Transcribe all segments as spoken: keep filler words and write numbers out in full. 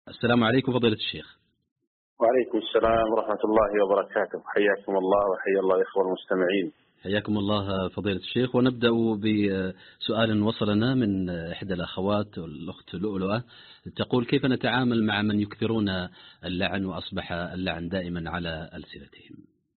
السلام عليكم فضيلة الشيخ. وعليكم السلام ورحمة الله وبركاته. حياكم الله وحيا الله الإخوة المستمعين. حياكم الله فضيلة الشيخ. ونبدأ بسؤال وصلنا من إحدى الأخوات الأخت لؤلؤة، تقول: كيف نتعامل مع من يكثرون اللعن وأصبح اللعن دائما على ألسنتهم؟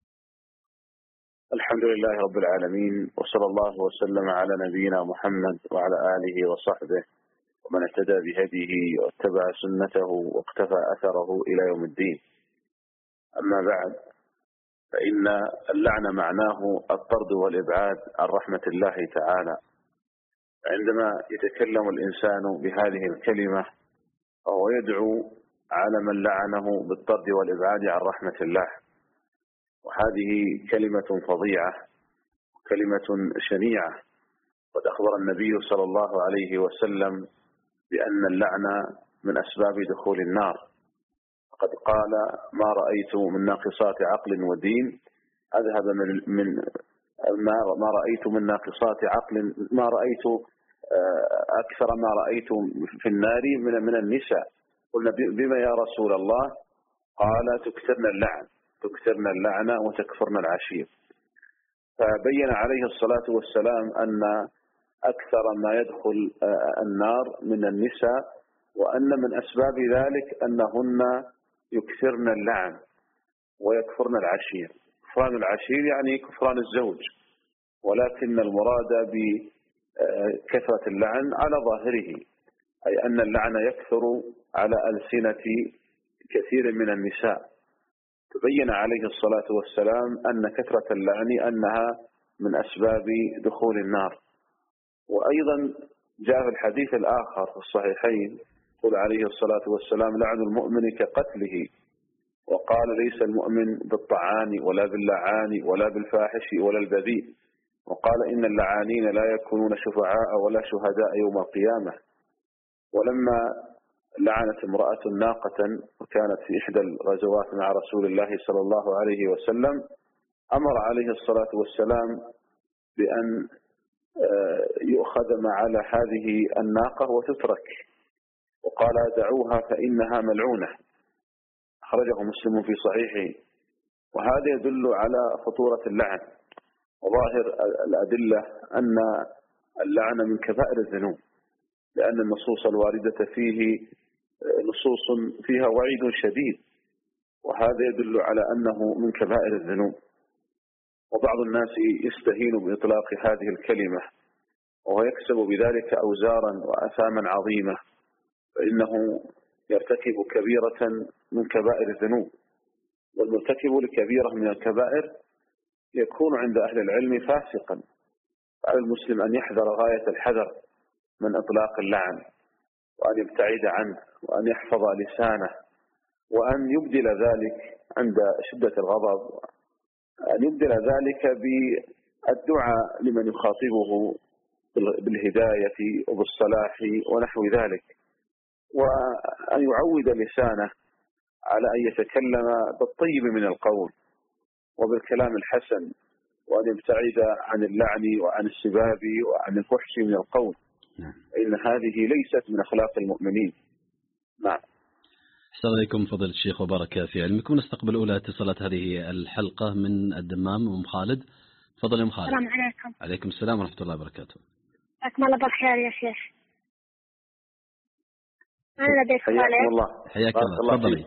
الحمد لله رب العالمين، وصلى الله وسلم على نبينا محمد وعلى آله وصحبه ومن اهتدى بهديه واتبع سنته واقتفى أثره إلى يوم الدين. أما بعد، فإن اللعن معناه الطرد والإبعاد عن رحمة الله تعالى. عندما يتكلم الإنسان بهذه الكلمة فهو يدعو على من لعنه بالطرد والإبعاد عن رحمة الله، وهذه كلمة فظيعة وكلمة شنيعة. قد أخبر النبي صلى الله عليه وسلم بأن اللعن من أسباب دخول النار، قد قال: ما رأيت من ناقصات عقل ودين أذهب من من ما ما رأيت من ناقصات عقل ما رأيت أكثر ما رأيت في النار من من النساء. قلنا: بما يا رسول الله؟ قال: تكثرن اللعن تكثرن اللعن وتكفرن العشير. فبين عليه الصلاة والسلام أن أكثر ما يدخل النار من النساء، وأن من أسباب ذلك أنهن يكثرن اللعن ويكفرن العشير. كفران العشير يعني كفران الزوج، ولكن المراد بكثرة اللعن على ظاهره، أي أن اللعن يكثر على ألسنة كثير من النساء. تبين عليه الصلاة والسلام أن كثرة اللعن أنها من أسباب دخول النار. وأيضا جاء في الحديث الآخر في الصحيحين قال عليه الصلاة والسلام: لعن المؤمن كقتله. وقال: ليس المؤمن بالطعان ولا باللعان ولا بالفاحش ولا البذيء. وقال: إن اللعانين لا يكونون شفعاء ولا شهداء يوم القيامة. ولما لعنت امرأة ناقة وكانت في إحدى الغزوات مع رسول الله صلى الله عليه وسلم، أمر عليه الصلاة والسلام بأن يؤخذ ما على هذه الناقة وتترك، وقال: دعوها فإنها ملعونة. أخرجه مسلم في صحيحه. وهذا يدل على خطورة اللعن، وظاهر الأدلة أن اللعن من كبائر الذنوب، لأن النصوص الواردة فيه نصوص فيها وعيد شديد، وهذا يدل على أنه من كبائر الذنوب. وبعض الناس يستهين بإطلاق هذه الكلمة وهو يكسب بذلك أوزارا وأثاما عظيمة، فإنه يرتكب كبيرة من كبائر الذنوب. والمرتكب لكبيرة من الكبائر يكون عند أهل العلم فاسقا. على المسلم أن يحذر غاية الحذر من إطلاق اللعن، وأن يبتعد عنه، وأن يحفظ لسانه، وأن يبدل ذلك عند شدة الغضب، أن يبدل ذلك بالدعاء لمن يخاطبه بالهداية وبالصلاح ونحو ذلك، وأن يعود لسانه على أن يتكلم بالطيب من القول وبالكلام الحسن، وأن يبتعد عن اللعن وعن السباب وعن الفحش من القول، إن هذه ليست من أخلاق المؤمنين. نعم. السلام عليكم فضيلة الشيخ وبارك في علمكم. نستقبل أولى اتصالات هذه الحلقة من الدمام، أم خالد. تفضل يا أم خالد. السلام عليكم. عليكم السلام ورحمة الله وبركاته. حياكم الله بالخير يا شيخ. أنا لدي حياكم الله. حياك الله. تفضلي.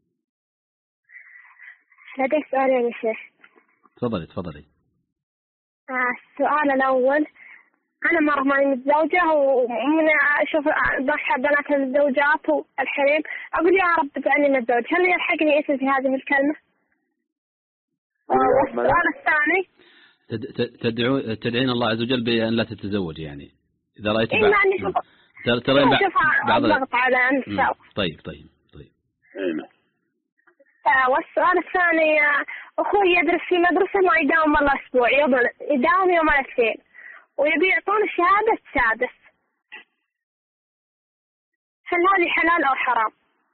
لدي سؤالين يا شيخ. تفضلي تفضلي. آه السؤال الأول: أنا مرة ماني متزوجة ومن أشوف ضحى بنات الزوجات والحريم أقول يا رب اجعلني متزوج، هل يلحقني اسم في هذه الكلمة؟ والسؤال الثاني: تدعو تدعين الله عز وجل بأن لا تتزوج، يعني إذا رأيت إيه بعض ترى ترى بعض الضغط على النساء. طيب طيب طيب. آه والسؤال الثاني: أخوي يدرس في مدرسة ما يداوم والله أسبوع، يداوم يوم الاثنين ويبي يعطون شهادة سادس، هل هذه حلال أو حرام؟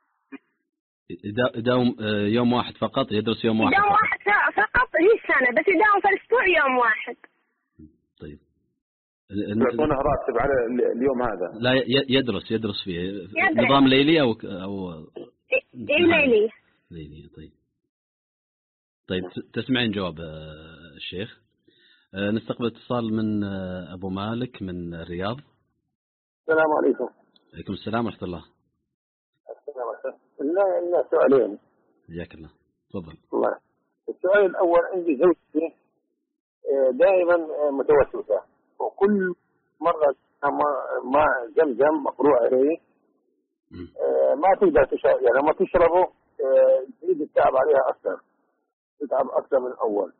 يداوم يوم واحد فقط، يدرس يوم واحد يداوم فقط. واحد فقط هي السنة، بس يداوم في الأسبوع يوم واحد. طيب يعطونه راتب على اليوم هذا؟ لا يدرس يدرس فيه نظام ليلي أو أو ليلي. ليلي. طيب طيب تسمعين جواب الشيخ. نستقبل اتصال من أبو مالك من الرياض. السلام عليكم. عليكم السلام ورحمة الله. السلام عليكم. لا لا سؤالين. حياك الله. تفضل. الله. السؤال الأول، عندي زوجتي دائما متوسوسة، وكل مرة ما زمزم مقروء عليه ما تقدر تشرب، يعني لما تشربه تزيد التعب عليها أكثر، تتعب أكثر من الأول.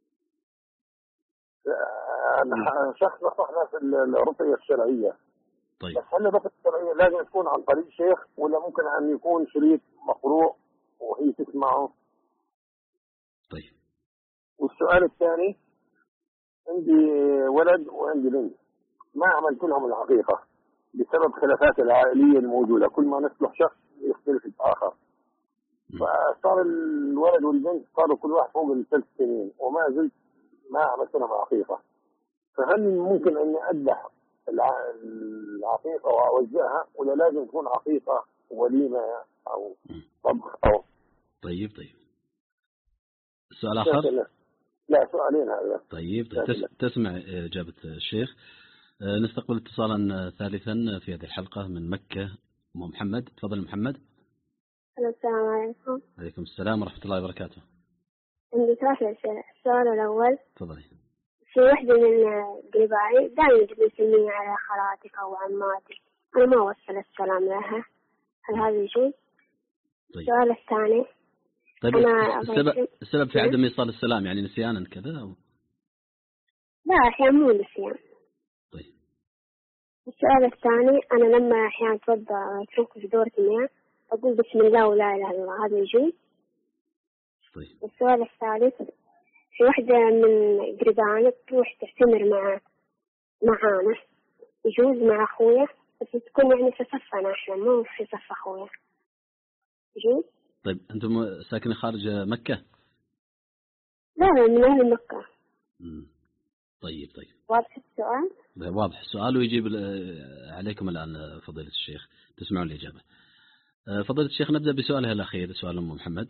شخص نصحنا في الرقية الشرعية. طيب. بس هل الرقية الشرعية لازم تكون عن طريق شيخ، ولا ممكن أن يكون شريط مقروء وهي تسمعه؟ طيب. والسؤال الثاني، عندي ولد وعندي بنت، ما عملت لهم العقيقة بسبب خلافات العائلية الموجودة، كل ما نصلح شخص يختلف الآخر. فصار الولد والبنت صاروا كل واحد فوق الثلاث سنين وما زلت ما عملت لهم عقيقة. فهل ممكن أني أذبح العقيقة وأوزعها، ولا لازم تكون عقيقة وليمة أو طبخ أو؟ طيب طيب. السؤال آخر؟ لا سؤالين هذا. طيب تسمع إجابة الشيخ. نستقبل اتصالا ثالثا في هذه الحلقة من مكة. أم محمد. تفضل محمد. السلام عليكم. عليكم السلام ورحمة الله وبركاته. عندي ثلاث أسئلة. السؤال الأول، تفضلي. في واحدة من قريباي دائما تجيب يسميني على خالاتك أو عماتك، أنا ما أوصل السلام لها، هل هذا يجوز؟ طيب. السؤال الثاني، طيب السبب, السبب في عدم إيصال السلام يعني نسيانا كذا أو؟ لا أحيانا مو نسيان. طيب. السؤال الثاني، أنا لما أحيانا أتوضأ أترك في دورة المياه أقول بسم الله ولا إله إلا الله، هذا يجوز؟ طيب. السؤال الثالث، في واحدة من قريبانا تروح تعتمر مع معانا، يجوز مع أخويا بس تكون يعني في صفنا إحنا مو في صف أخويا، يجوز؟ طيب أنتم ساكنين خارج مكة؟ لا لا من أهل مكة. مم. طيب طيب. واضح السؤال؟ واضح السؤال ويجيب عليكم الآن فضيلة الشيخ، تسمعون الإجابة. فضيلة الشيخ نبدأ بسؤالها الأخير، سؤال أم محمد.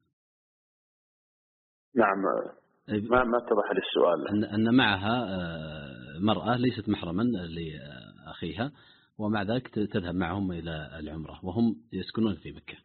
نعم. ما ما اتضح لي السؤال. أن أن معها مرأة ليست محرما لأخيها، ومع ذلك تذهب معهم إلى العمرة وهم يسكنون في مكة.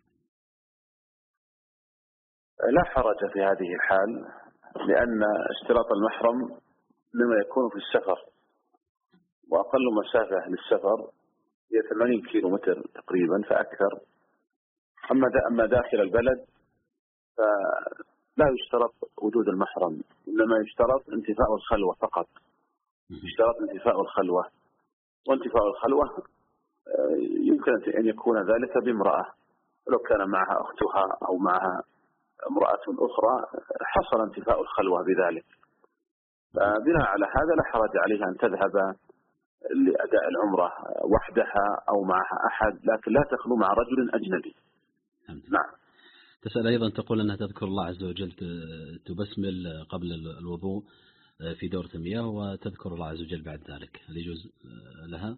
لا حرج في هذه الحال، لأن اشتراط المحرم لما يكون في السفر، وأقل مسافة للسفر هي ثمانين كيلو متر تقريبا فأكثر. أما أما داخل البلد فلا يشترط وجود المحرم، إنما يشترط انتفاء الخلوة فقط. يشترط انتفاء الخلوة، وانتفاء الخلوة يمكن أن يكون ذلك بامرأة، ولو كان معها أختها أو معها امرأة أخرى حصل انتفاء الخلوة بذلك. فبناء على هذا لا حرج عليها أن تذهب لأداء العمرة وحدها أو معها أحد، لكن لا تخلو مع رجل أجنبي. نعم. تسأل أيضا، تقول أنها تذكر الله عز وجل، تبسمل قبل الوضوء في دورة المياه وتذكر الله عز وجل بعد ذلك، هل يجوز لها؟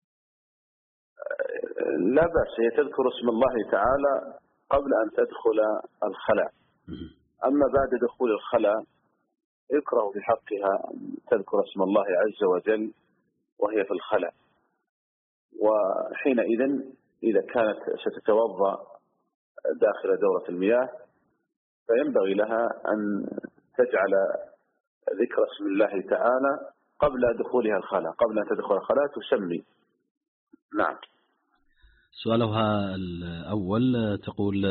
لا بأس، هي تذكر اسم الله تعالى قبل أن تدخل الخلاء. أما بعد دخول الخلاء يكره في حقها أن تذكر اسم الله عز وجل وهي في الخلاء. وحينئذ إذا كانت ستتوضأ داخل دورة المياه فينبغي لها أن تجعل ذكر اسم الله تعالى قبل دخولها الخلاء، قبل أن تدخل الخلاء تسمي. نعم. سؤالها الأول، تقول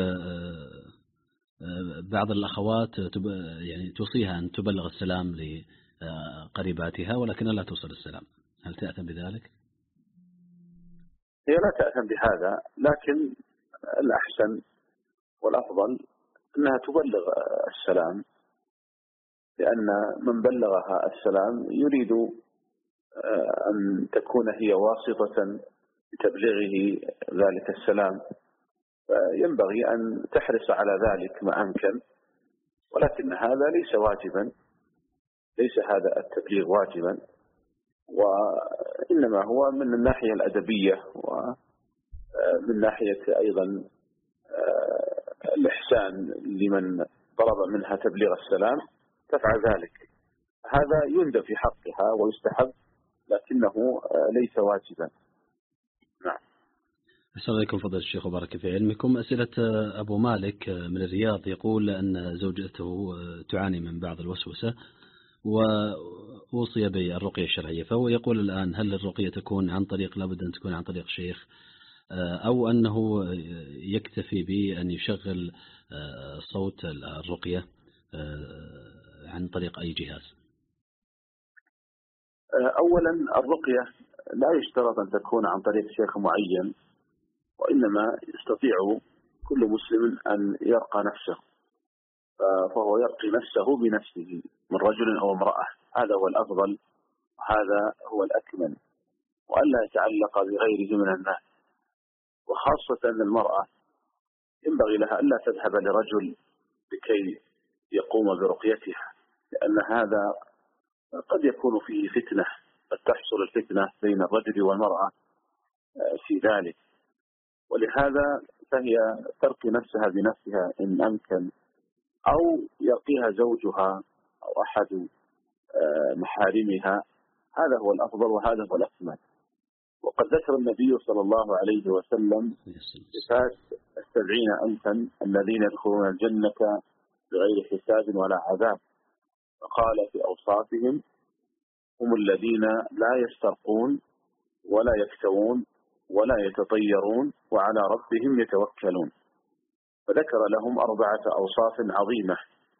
بعض الأخوات يعني توصيها أن تبلغ السلام لقريباتها ولكن لا توصل السلام، هل تأثم بذلك؟ هي لا تأثم بهذا، لكن الأحسن والأفضل أنها تبلغ السلام، لأن من بلغها السلام يريد أن تكون هي واسطة لتبليغه ذلك السلام، فينبغي أن تحرص على ذلك ما أمكن، ولكن هذا ليس واجبا، ليس هذا التبليغ واجبا، وإنما هو من الناحية الأدبية ومن ناحية أيضا الإحسان لمن طلب منها تبليغ السلام تفعل ذلك. هذا يندب في حقها ويستحب لكنه ليس واجبا. نعم. أحسن عليكم فضل الشيخ وبارك في علمكم. أسئلة أبو مالك من الرياض يقول أن زوجته تعاني من بعض الوسوسة ووصي بالرقية الشرعية، فهو يقول الآن هل الرقية تكون عن طريق لابد أن تكون عن طريق شيخ أو أنه يكتفي بأن يشغل صوت الرقية عن طريق أي جهاز؟ أولا الرقية لا يشترط أن تكون عن طريق شيخ معين، وإنما يستطيع كل مسلم أن يرقى نفسه، فهو يرقي نفسه بنفسه من رجل أو امرأة، هذا هو الأفضل وهذا هو الأكمل، وألا يتعلق بغيره من الناس. وخاصة أن المرأة ينبغي لها ألا تذهب لرجل لكي يقوم برقيتها، لأن هذا قد يكون فيه فتنة، قد تحصل الفتنة بين الرجل والمرأة في ذلك، ولهذا فهي ترقي نفسها بنفسها إن أمكن، أو يرقيها زوجها أو أحد محارمها، هذا هو الأفضل وهذا هو الأكمل. وقد ذكر النبي صلى الله عليه وسلم صفات السبعين ألفا الذين يدخلون الجنة بغير حساب ولا عذاب، فقال في أوصافهم هم الذين لا يسترقون ولا يكتوون ولا يتطيرون وعلى ربهم يتوكلون، فذكر لهم أربعة أوصاف عظيمة.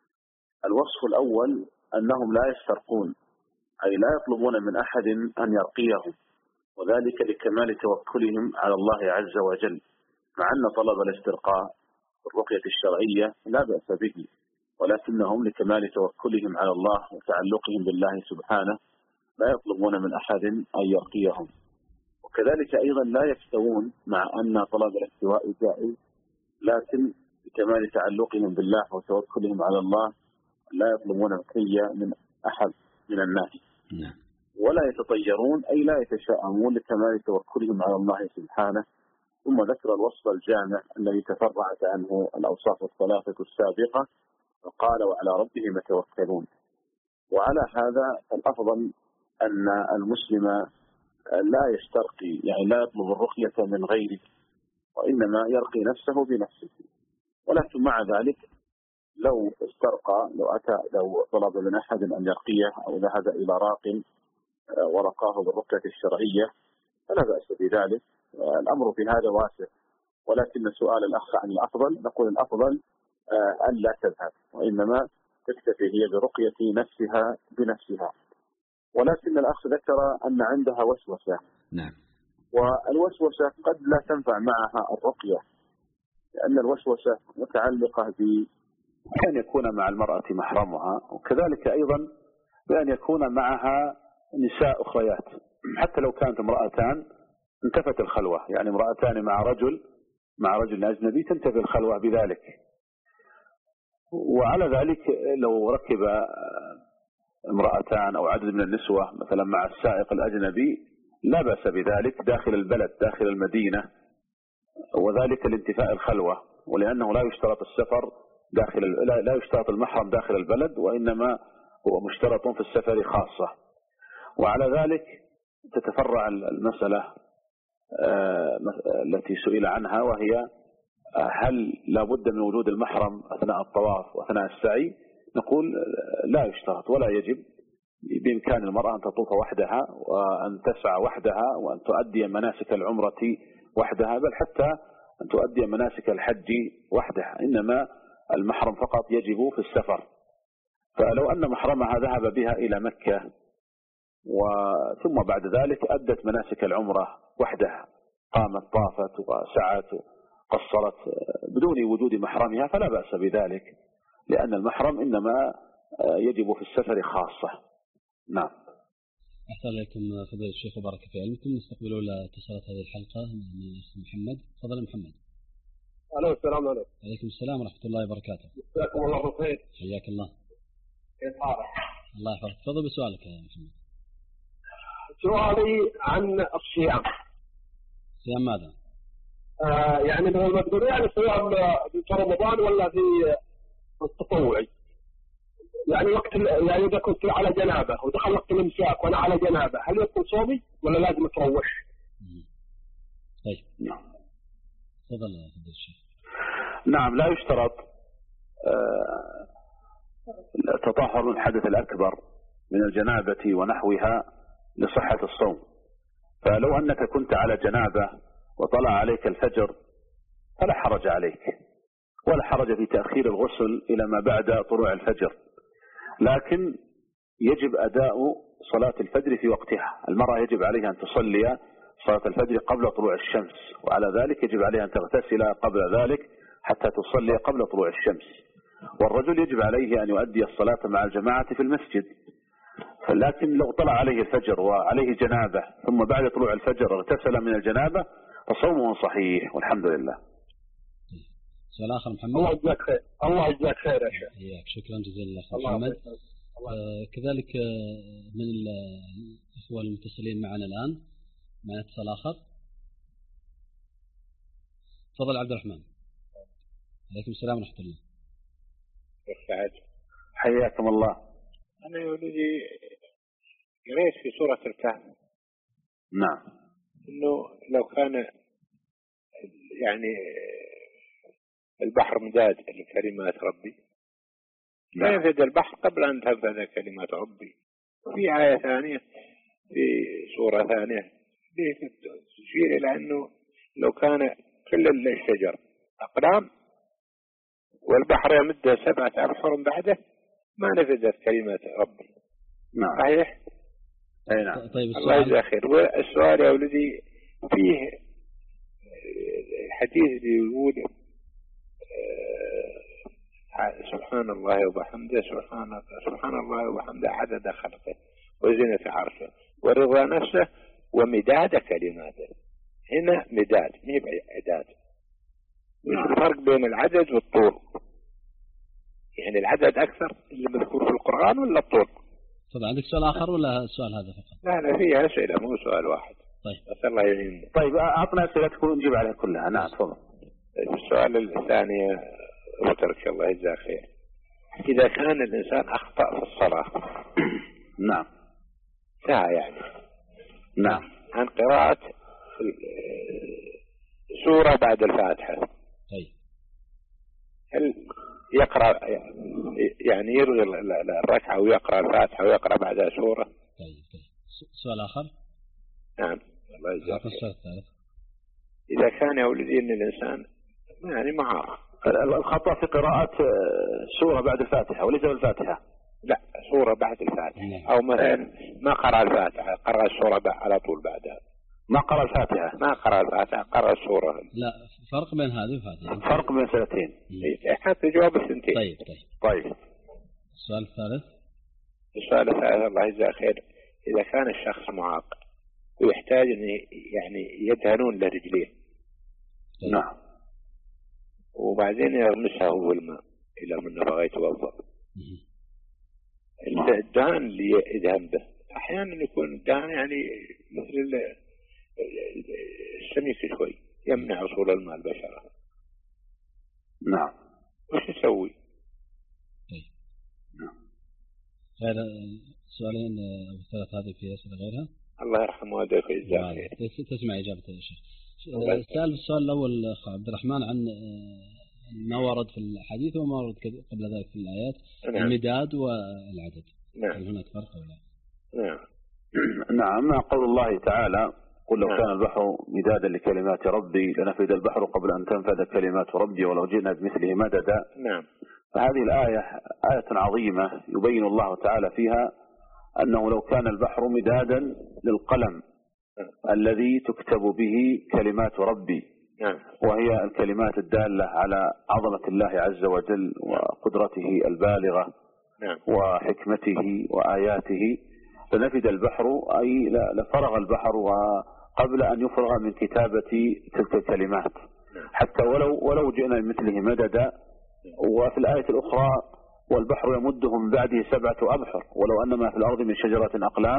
الوصف الأول أنهم لا يسترقون، أي لا يطلبون من أحد أن يرقيهم، وذلك لكمال توكلهم على الله عز وجل، مع أن طلب الاسترقاء في الرقية الشرعية لا بأس به، ولكنهم لكمال توكلهم على الله وتعلقهم بالله سبحانه لا يطلبون من أحد أن يرقيهم. وكذلك أيضا لا يكتوون، مع أن طلب الاكتواء جائز، لكن بكمال تعلقهم بالله وتوكلهم على الله لا يطلبون الرقية من أحد من الناس. ولا يتطيرون، أي لا يتشاءمون لكمال توكلهم على الله سبحانه. ثم ذكر الوصف الجامع الذي تفرعت عنه الأوصاف الثلاثة السابقة، فقال وعلى ربهم يتوكلون. وعلى هذا الأفضل أن المسلم لا يسترقي، يعني لا يطلب الرقية من غيره، وإنما يرقي نفسه بنفسه. ولكن مع ذلك لو استرقى، لو أتى لو طلب من أحد أن يرقيه أو ذهب إلى راق ورقاه بالرقية الشرعية فلا بأس بذلك، الأمر في هذا واسع. ولكن سؤال الأخ عن الأفضل، نقول الأفضل أن لا تذهب، وإنما تكتفي هي برقية نفسها بنفسها. ولكن الأخ ذكر أن عندها وسوسة. نعم. والوسوسة قد لا تنفع معها الرقية، لأن الوسوسة متعلقة بأن يكون مع المرأة محرمها، وكذلك أيضا بأن يكون معها نساء أخريات، حتى لو كانت امرأتان انتفت الخلوة، يعني امرأتان مع رجل مع رجل أجنبي تنتفي الخلوة بذلك. وعلى ذلك لو ركب امرأتان أو عدد من النسوة مثلا مع السائق الأجنبي لا بأس بذلك داخل البلد داخل المدينة، وذلك لانتفاء الخلوة، ولأنه لا يشترط السفر داخل لا يشترط المحرم داخل البلد، وإنما هو مشترط في السفر خاصة. وعلى ذلك تتفرع المسألة التي سئل عنها، وهي هل لا بد من وجود المحرم أثناء الطواف وأثناء السعي؟ نقول لا يشترط ولا يجب، بإمكان المرأة أن تطوف وحدها وأن تسعى وحدها وأن تؤدي مناسك العمرة وحدها، بل حتى أن تؤدي مناسك الحج وحدها، إنما المحرم فقط يجب في السفر. فلو أن محرمها ذهب بها إلى مكة وثم بعد ذلك أدت مناسك العمرة وحدها، قامت طافت وسعت قصرت بدون وجود محرمها، فلا بأس بذلك، لأن المحرم إنما يجب في السفر خاصة. نعم. أحسن عليكم فضيلة الشيخ وبارك في علمكم. نستقبلوا لاتصالات هذه الحلقة من الأخ محمد. تفضل محمد. ألو، السلام عليكم. عليكم السلام ورحمة الله وبركاته. جزاكم الله بالخير. حياك الله. كيف حالك؟ الله يحفظك. تفضل بسؤالك يا محمد. سؤالي عن الصيام. صيام ماذا؟ آه يعني مثل يعني صيام في رمضان ولا في التطوعي؟ يعني وقت يعني إذا كنت على جنابة ودخل وقت الإمساك وأنا على جنابة، هل يكون صومي ولا لازم أتروش؟ طيب نعم. تفضل يا فضيلة الشيخ. نعم، لا يشترط التطهر من الحدث الأكبر من الجنابة ونحوها لصحة الصوم. فلو أنك كنت على جنابة وطلع عليك الفجر فلا حرج عليك، ولا حرج في تأخير الغسل إلى ما بعد طلوع الفجر، لكن يجب أداء صلاة الفجر في وقتها. المرأة يجب عليها أن تصلي صلاة الفجر قبل طلوع الشمس، وعلى ذلك يجب عليها أن تغتسل قبل ذلك حتى تصلي قبل طلوع الشمس. والرجل يجب عليه أن يؤدي الصلاة مع الجماعة في المسجد، لكن لو طلع عليه الفجر وعليه جنابة ثم بعد طلوع الفجر اغتسل من الجنابة فصومه صحيح والحمد لله. سؤال آخر محمد. الله يجزاك خير. الله يجزاك خير يا شيخ. إياك، شكرا جزيلا أخ محمد. آه كذلك آه من الإخوة المتصلين معنا الآن معنا اتصال آخر. تفضل عبد الرحمن. عليكم السلام ورحمة الله. سعد. حياكم الله. أنا يا ولدي قريت في سورة الكهف. نعم. إنه لو كان يعني البحر مداد لكلمات ربي لا ينفد البحر قبل أن تنفذ كلمات ربي. في آية ثانية في سورة ثانية تشير إلى أنه لو كان كل الشجر أقلام والبحر يمد سبعة أبحر بعده ما نفذت كلمات ربي. نعم. صحيح؟ أي نعم. طيب الله يجزاه خير. والسؤال يا ولدي فيه حديث يقول سبحان الله وبحمده سبحان سبحان الله وبحمده عدد خلقه وزنة عرشه ورضا نفسه ومداد كلماته. هنا مداد مي بعداد. وش الفرق بين العدد والطول؟ يعني العدد أكثر اللي مذكور في القرآن ولا الطول؟ طبعا عندك سؤال آخر ولا السؤال هذا فقط؟ لا لا فيها أسئلة مو سؤال واحد. طيب. بس الله يعيننا. طيب أعطنا أسئلتك ونجيب عليها كلها. نعم تفضل. السؤال الثاني وترك الله يجزاه خير. إذا كان الإنسان أخطأ في الصلاة نعم ساعة يعني نعم عن قراءة سورة بعد الفاتحة، طيب هل يقرأ يعني يلغي الركعة ويقرأ الفاتحة ويقرأ بعدها سورة؟ طيب طيب سؤال آخر. نعم الله يجزاك خير. السؤال الثالث إذا كان يا ولدي إن الإنسان يعني معاه الخطأ في قراءة سورة بعد الفاتحة وليس بالفاتحة. لا سورة بعد الفاتحة أو مثلا ما قرأ الفاتحة قرأ السورة على طول بعدها. ما قرأ الفاتحة. ما قرأ الفاتحة قرأ السورة. لا فرق بين هذه وهذه. فرق بين سنتين. حتى جواب السنتين. طيب طيب طيب. السؤال الثالث. السؤال الثالث الله يجزاه خير. إذا كان الشخص معاق ويحتاج أن يعني يدهنون له رجليه. طيب. نعم. وبعدين يغمسها هو الماء إلى من بغى يتوضأ. الدهان اللي يدهن به أحيانا يكون الدهان يعني مثل السميك شوي يمنع وصول الماء البشرة. نعم. وش يسوي؟ طيب. نعم. غير سؤالين أو ثلاث هذه في أسئلة غيرها. الله يرحمه ويجزاه خير. تسمع إجابة الشيخ. سأل السؤال الأول أخ عبد الرحمن عن ما ورد في الحديث وما ورد قبل ذلك في الآيات. نعم. المداد والعدد. نعم. هل هناك فرق أو لا؟ نعم. نعم. قول الله تعالى قل لو نعم. كان البحر مدادا لكلمات ربي لنفد البحر قبل أن تنفذ كلمات ربي ولو جئنا بمثله مددا. نعم. فهذه الآية آية عظيمة يبين الله تعالى فيها أنه لو كان البحر مدادا للقلم الذي تكتب به كلمات ربي. نعم. وهي الكلمات الدالة على عظمة الله عز وجل وقدرته البالغة. نعم. وحكمته وآياته لنفد البحر أي لفرغ البحر وقبل أن يفرغ من كتابة تلك الكلمات. نعم. حتى ولو ولو جئنا بمثله مددا. وفي الآية الأخرى والبحر يمده من بعده سبعة أبحر ولو أن ما في الأرض من شجرة أقلام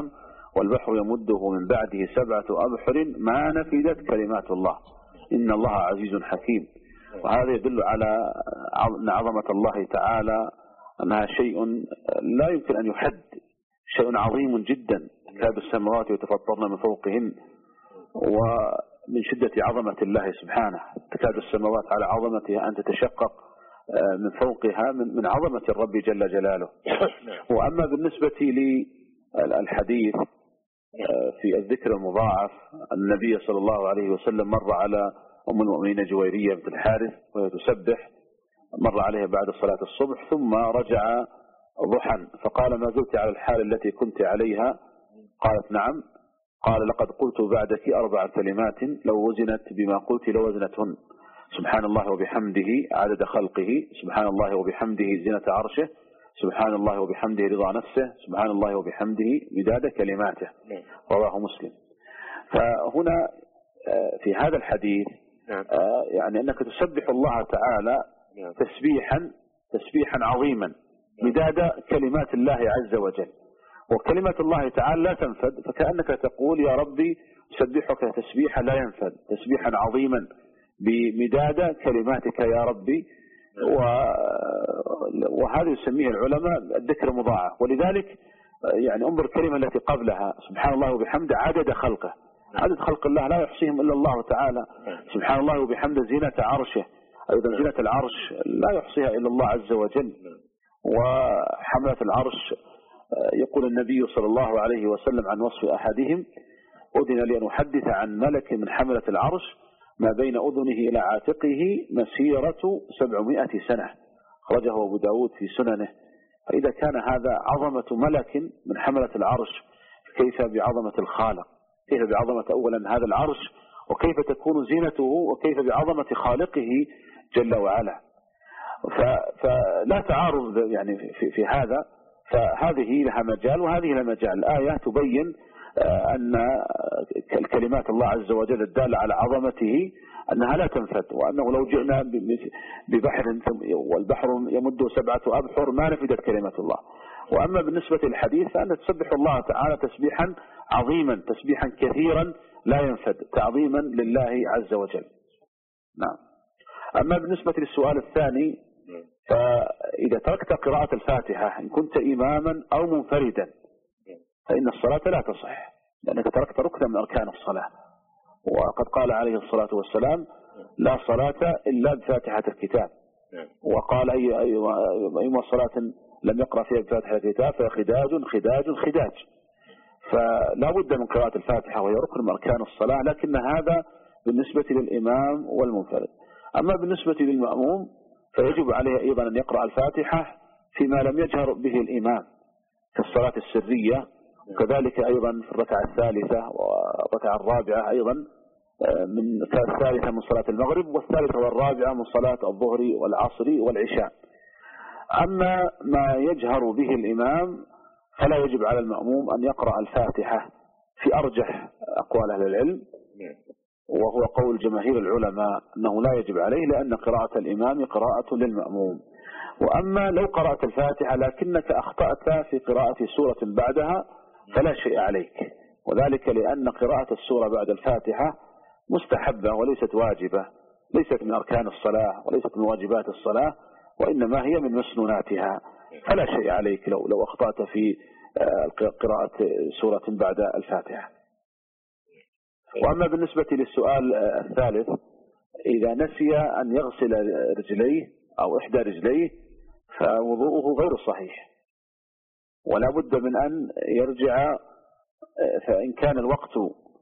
والبحر يمده من بعده سبعة أبحر ما نفدت كلمات الله إن الله عزيز حكيم. وهذا يدل على أن عظمة الله تعالى أنها شيء لا يمكن أن يحد، شيء عظيم جدا، تكاد السماوات يتفطرن من فوقهن، ومن شدة عظمة الله سبحانه تكاد السماوات على عظمتها أن تتشقق من فوقها من عظمة الرب جل جلاله. وأما بالنسبة للحديث في الذكر المضاعف، النبي صلى الله عليه وسلم مر على أم المؤمنين جويرية بنت الحارث وهي تسبح، مر عليها بعد صلاة الصبح ثم رجع ضحى فقال ما زلت على الحال التي كنت عليها؟ قالت نعم. قال لقد قلت بعدك أربع كلمات لو وزنت بما قلت لوزنتهن: سبحان الله وبحمده عدد خلقه، سبحان الله وبحمده زينة عرشه، سبحان الله وبحمده رضا نفسه، سبحان الله وبحمده مداد كلماته. رواه مسلم. فهنا في هذا الحديث يعني أنك تسبح الله تعالى تسبيحا تسبيحا عظيما مداد كلمات الله عز وجل، وكلمات الله تعالى لا تنفد، فكأنك تقول يا ربي أسبحك تسبيحا لا ينفد، تسبيحا عظيما بمداد كلماتك يا ربي. وهذا يسميه العلماء الذكر المضاعف. ولذلك يعني انظر الكلمة التي قبلها: سبحان الله وبحمده عدد خلقه، عدد خلق الله لا يحصيهم إلا الله تعالى. سبحان الله وبحمده زينة عرشه، أيضا زينة العرش لا يحصيها إلا الله عز وجل. وحملة العرش يقول النبي صلى الله عليه وسلم عن وصف أحدهم: أذن لي أن أحدث عن ملك من حملة العرش ما بين أذنه إلى عاتقه مسيرة سبعمائة سنة، خرجه أبو داود في سننه. فإذا كان هذا عظمة ملك من حملة العرش، كيف بعظمة الخالق؟ كيف بعظمة أولا هذا العرش، وكيف تكون زينته، وكيف بعظمة خالقه جل وعلا. فلا تعارض يعني في, في هذا، فهذه لها مجال وهذه لها مجال. الآية تبين أن الكلمات الله عز وجل الدالة على عظمته أنها لا تنفد، وأنه لو جئنا ببحر والبحر يمد سبعة أبحر ما نفدت كلمة الله. وأما بالنسبة للحديث فأن تسبح الله تعالى تسبيحا عظيما تسبيحا كثيرا لا ينفد، تعظيما لله عز وجل. نعم. أما بالنسبة للسؤال الثاني، فإذا تركت قراءة الفاتحة إن كنت إماما أو منفردا فإن الصلاة لا تصح، لأنك تركت ركنا من أركان الصلاة. وقد قال عليه الصلاة والسلام: لا صلاة إلا بفاتحة الكتاب. وقال أي أي صلاة لم يقرأ فيها بفاتحة الكتاب فهي خداج خداج خداج. فلا بد من قراءة الفاتحة وهي ركن من أركان الصلاة، لكن هذا بالنسبة للإمام والمنفرد. أما بالنسبة للمأموم فيجب عليه أيضا أن يقرأ الفاتحة فيما لم يجهر به الإمام في الصلاة السرية، وكذلك أيضا في الركعة الثالثة والركعة الرابعة أيضا من الثالثة من صلاة المغرب، والثالثة والرابعة من صلاة الظهر والعصر والعشاء. أما ما يجهر به الإمام فلا يجب على المأموم أن يقرأ الفاتحة في أرجح أقوال أهل العلم، وهو قول جماهير العلماء أنه لا يجب عليه، لأن قراءة الإمام قراءة للمأموم. وأما لو قرأت الفاتحة لكنك أخطأت في قراءة سورة بعدها فلا شيء عليك، وذلك لأن قراءة السورة بعد الفاتحة مستحبة وليست واجبة، ليست من أركان الصلاة وليست من واجبات الصلاة، وإنما هي من مسنوناتها، فلا شيء عليك لو لو أخطأت في قراءة سورة بعد الفاتحة. وأما بالنسبة للسؤال الثالث، إذا نسي أن يغسل رجليه أو إحدى رجليه فوضوءه غير صحيح، ولا بد من أن يرجع، فإن كان الوقت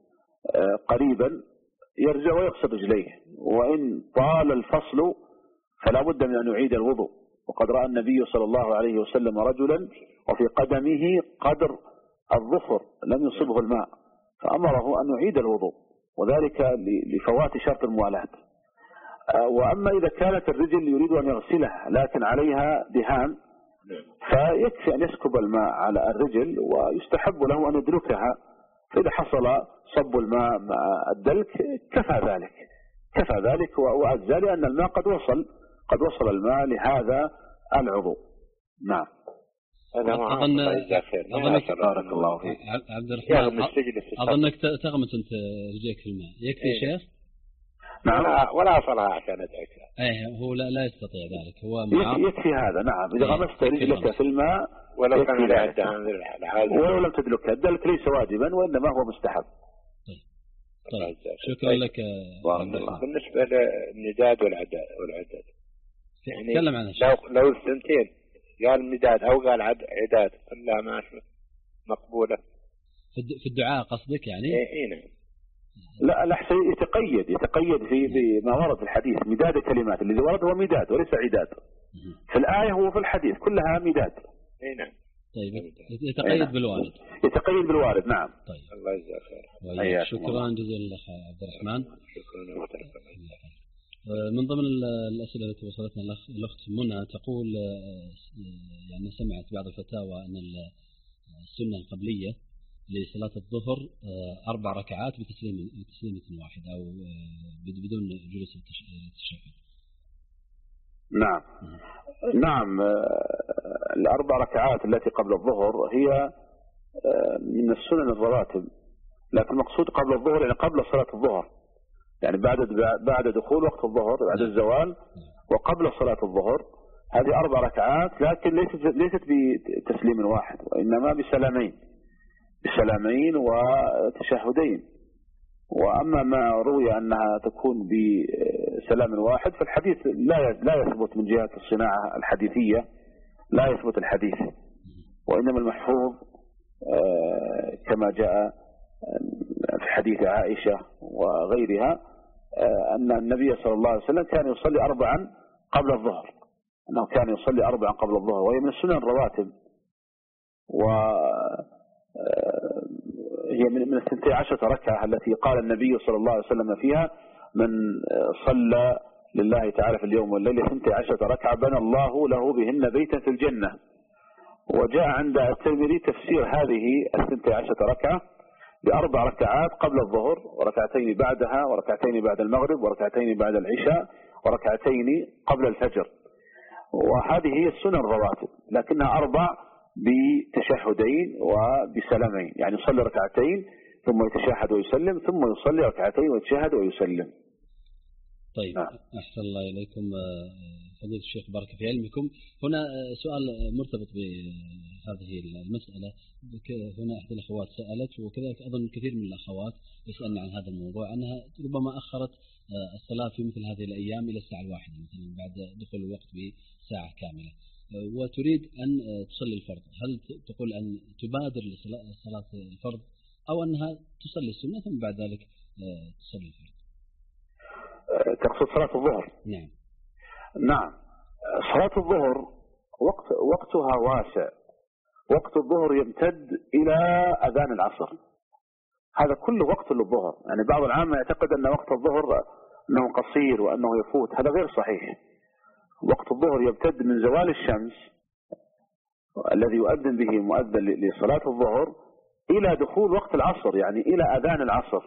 قريبا يرجع ويغسل رجليه، وإن طال الفصل فلا بد من أن يعيد الوضوء. وقد رأى النبي صلى الله عليه وسلم رجلا وفي قدمه قدر الظفر لم يصبه الماء فأمره أن يعيد الوضوء، وذلك لفوات شرط الموالاة. وأما إذا كانت الرجل يريد أن يغسلها لكن عليها دهان فيكفي أن يسكب الماء على الرجل ويستحب له أن يدلكها، فإذا حصل صب الماء مع الدلك كفى ذلك كفى ذلك وأجزى، لأن الماء قد وصل قد وصل الماء لهذا العضو. نعم. هذا ما أظن أظنك بارك الله فيك عبد الرحمن أظنك تغمس أنت رجليك في الماء يكفي إيه. شيخ؟ نعم ولا أصلها عشان أدعك. إيه هو لا لا يستطيع ذلك هو يكفي هذا. نعم إذا غمست رجلك في الماء ولو كان لا ولو لم تدلكها الدلك ليس واجبا وإنما هو مستحب. طيب شكرا لك. بالنسبة للمداد والعداد والعداد يعني تكلم عنها لو لو الثنتين قال مداد أو قال عداد كلها ماشي مقبولة في الدعاء قصدك يعني؟ إيه نعم. لا الأحسن يتقيد يتقيد في بما ورد في الحديث مداد الكلمات الذي ورد هو مداد وليس عداد. في الآية هو في الحديث كلها مداد. إيه نعم. طيب يتقيد بالوارد. يتقيد بالوارد نعم. طيب الله يجزاك خير. شكرا جزيلا لك عبد الرحمن. شكرا. من ضمن الأسئلة التي وصلتنا الأخت منى تقول يعني سمعت بعض الفتاوى أن السنة القبلية لصلاة الظهر أربع ركعات بتسليم بتسليمة واحد أو بدون جلوس التشهد. نعم نعم الأربع ركعات التي قبل الظهر هي من السنن الرواتب لكن المقصود قبل الظهر يعني قبل صلاة الظهر يعني بعد بعد دخول وقت الظهر بعد الزوال وقبل صلاة الظهر هذه أربع ركعات لكن ليست ليست بتسليم واحد وإنما بسلامين بسلامين وتشهدين. وأما ما روي أنها تكون بسلام واحد فالحديث لا لا يثبت من جهة الصناعة الحديثية لا يثبت الحديث وإنما المحفوظ كما جاء في حديث عائشة وغيرها أن النبي صلى الله عليه وسلم كان يصلي أربعا قبل الظهر أنه كان يصلي أربعا قبل الظهر وهي من السنن الرواتب وهي من الثنتي عشرة ركعة التي قال النبي صلى الله عليه وسلم فيها من صلى لله تعالى في اليوم والليلة ثنتي عشرة ركعة بنى الله له بهن بيتا في الجنة. وجاء عند الترمذي تفسير هذه الثنتي عشرة ركعة بأربع ركعات قبل الظهر وركعتين بعدها وركعتين بعد المغرب وركعتين بعد العشاء وركعتين قبل الفجر. وهذه هي السنن الرواتب لكنها أربع بتشهدين وبسلامين يعني يصلي ركعتين ثم يتشهد ويسلم ثم يصلي ركعتين ويتشهد ويسلم. طيب أحسن الله إليكم فضيلة الشيخ بارك في علمكم. هنا سؤال مرتبط بهذه المسألة. هنا أحد الأخوات سألت وكذلك أظن كثير من الأخوات يسألن عن هذا الموضوع أنها ربما أخرت الصلاة في مثل هذه الأيام إلى الساعة الواحدة مثلا بعد دخول الوقت بساعة كاملة وتريد أن تصلي الفرض. هل تقول أن تبادر لصلاة الفرض أو أنها تصلي السنة ثم بعد ذلك تصلي الفرض؟ تقصد صلاة الظهر؟ نعم نعم صلاة الظهر وقت وقتها واسع. وقت الظهر يمتد إلى أذان العصر هذا كله وقت للظهر. يعني بعض العامة يعتقد أن وقت الظهر أنه قصير وأنه يفوت هذا غير صحيح. وقت الظهر يمتد من زوال الشمس الذي يؤذن به مؤذن لصلاة الظهر إلى دخول وقت العصر يعني إلى أذان العصر.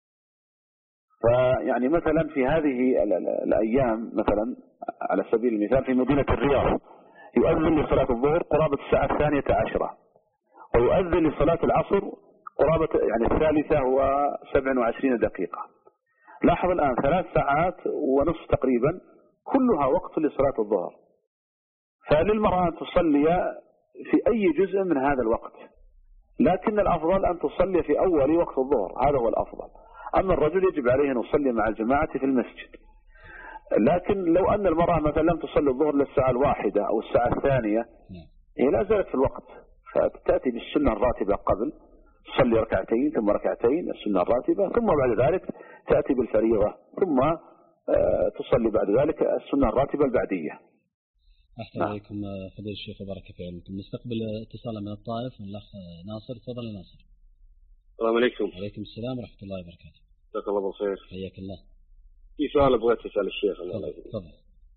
فيعني مثلا في هذه الأيام مثلا على سبيل المثال في مدينة الرياض يؤذن لصلاة الظهر قرابة الساعة الثانية عشرة ويؤذن لصلاة العصر قرابة يعني الثالثة وسبع وعشرين دقيقة. لاحظ الآن ثلاث ساعات ونصف تقريبا كلها وقت لصلاة الظهر. فللمرأة أن تصلي في أي جزء من هذا الوقت لكن الأفضل أن تصلي في أول وقت الظهر هذا هو الأفضل. أما الرجل يجب عليه أن يصلي مع الجماعة في المسجد. لكن لو أن المرأة مثلا لم تصلي الظهر للساعة الواحدة أو الساعة الثانية هي لا زالت في الوقت فتأتي بالسنة الراتبة قبل تصلي ركعتين ثم ركعتين السنة الراتبة ثم بعد ذلك تأتي بالفريضة ثم تصلي بعد ذلك السنة الراتبة البعدية. أحسن عليكم فضيلة الشيخ وبارك في علمكم. نستقبل اتصالا من الطائف من الأخ ناصر. تفضل يا ناصر. السلام عليكم. وعليكم السلام ورحمة الله وبركاته. جزاك الله بالخير. حياك الله. في سؤال بغيت أسأل الشيخ. الله يجزاك. تفضل.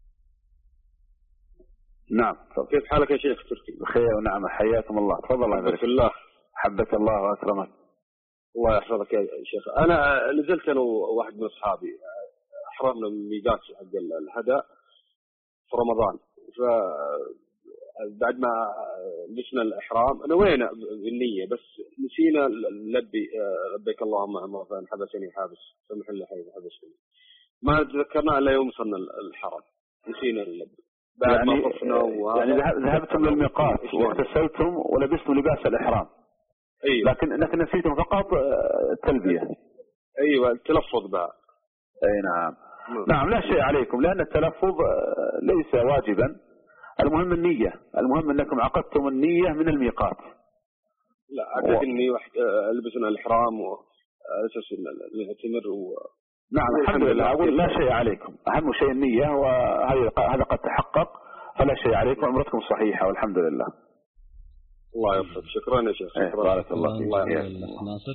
نعم. كيف حالك يا شيخ تركي؟ بخير ونعمة حياكم الله. تفضل الله يبارك فيك. الله حبك الله وأكرمك. الله يحفظك يا شيخ. أنا نزلت أنا وواحد من أصحابي أحرمنا من ميقات حق الهدى في رمضان. بعد ما لبسنا الإحرام نوينا بالنية بس نسينا نلبي لبيك اللهم مرة حبسني حابس سمح الله حبسني ما تذكرنا إلا يوم وصلنا الحرم نسينا اللبي بعد يعني ما طفنا يعني ذهبتم للميقات واغتسلتم ولبستم لباس الإحرام. أيوة. لكن لكن نسيتم فقط التلبية. أيوة التلفظ بها. أي نعم. نعم لا شيء عليكم لأن التلفظ ليس واجبا. المهم النية. المهم أنكم عقدتم النية من الميقات. لا عقد و... إني واحد لبسنا الإحرام وأساس نعتمر و... نعم الحمد لله. أقول لا شيء عليكم. أهم شيء النية وهذا قد تحقق فلا شيء عليكم عمرتكم صحيحة والحمد لله. الله يوفقك. شكرا يا شيخ. شكرا. بارك الله فيك. الله ناصر.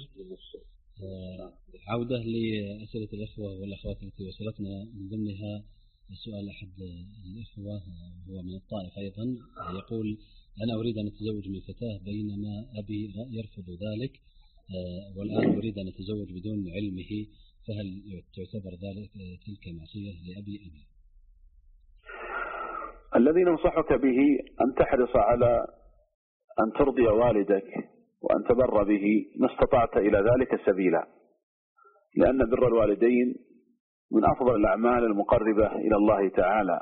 عودة لأسئلة الأخوة والأخوات التي وصلتنا من ضمنها سؤال أحد الأخوة هو من الطائف أيضا يقول أنا أريد أن أتزوج من فتاة بينما أبي يرفض ذلك والآن أريد أن أتزوج بدون علمه فهل تعتبر ذلك تلك معصية لأبي أم لا؟ الذي ننصحك به أن تحرص على أن ترضي والدك وأن تبر به ما استطعت إلى ذلك سبيلا لأن بر الوالدين من أفضل الأعمال المقربة إلى الله تعالى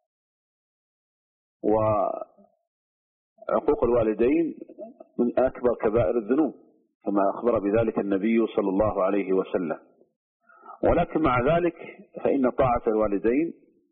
وعقوق الوالدين من أكبر كبائر الذنوب كما أخبر بذلك النبي صلى الله عليه وسلم. ولكن مع ذلك فإن طاعة الوالدين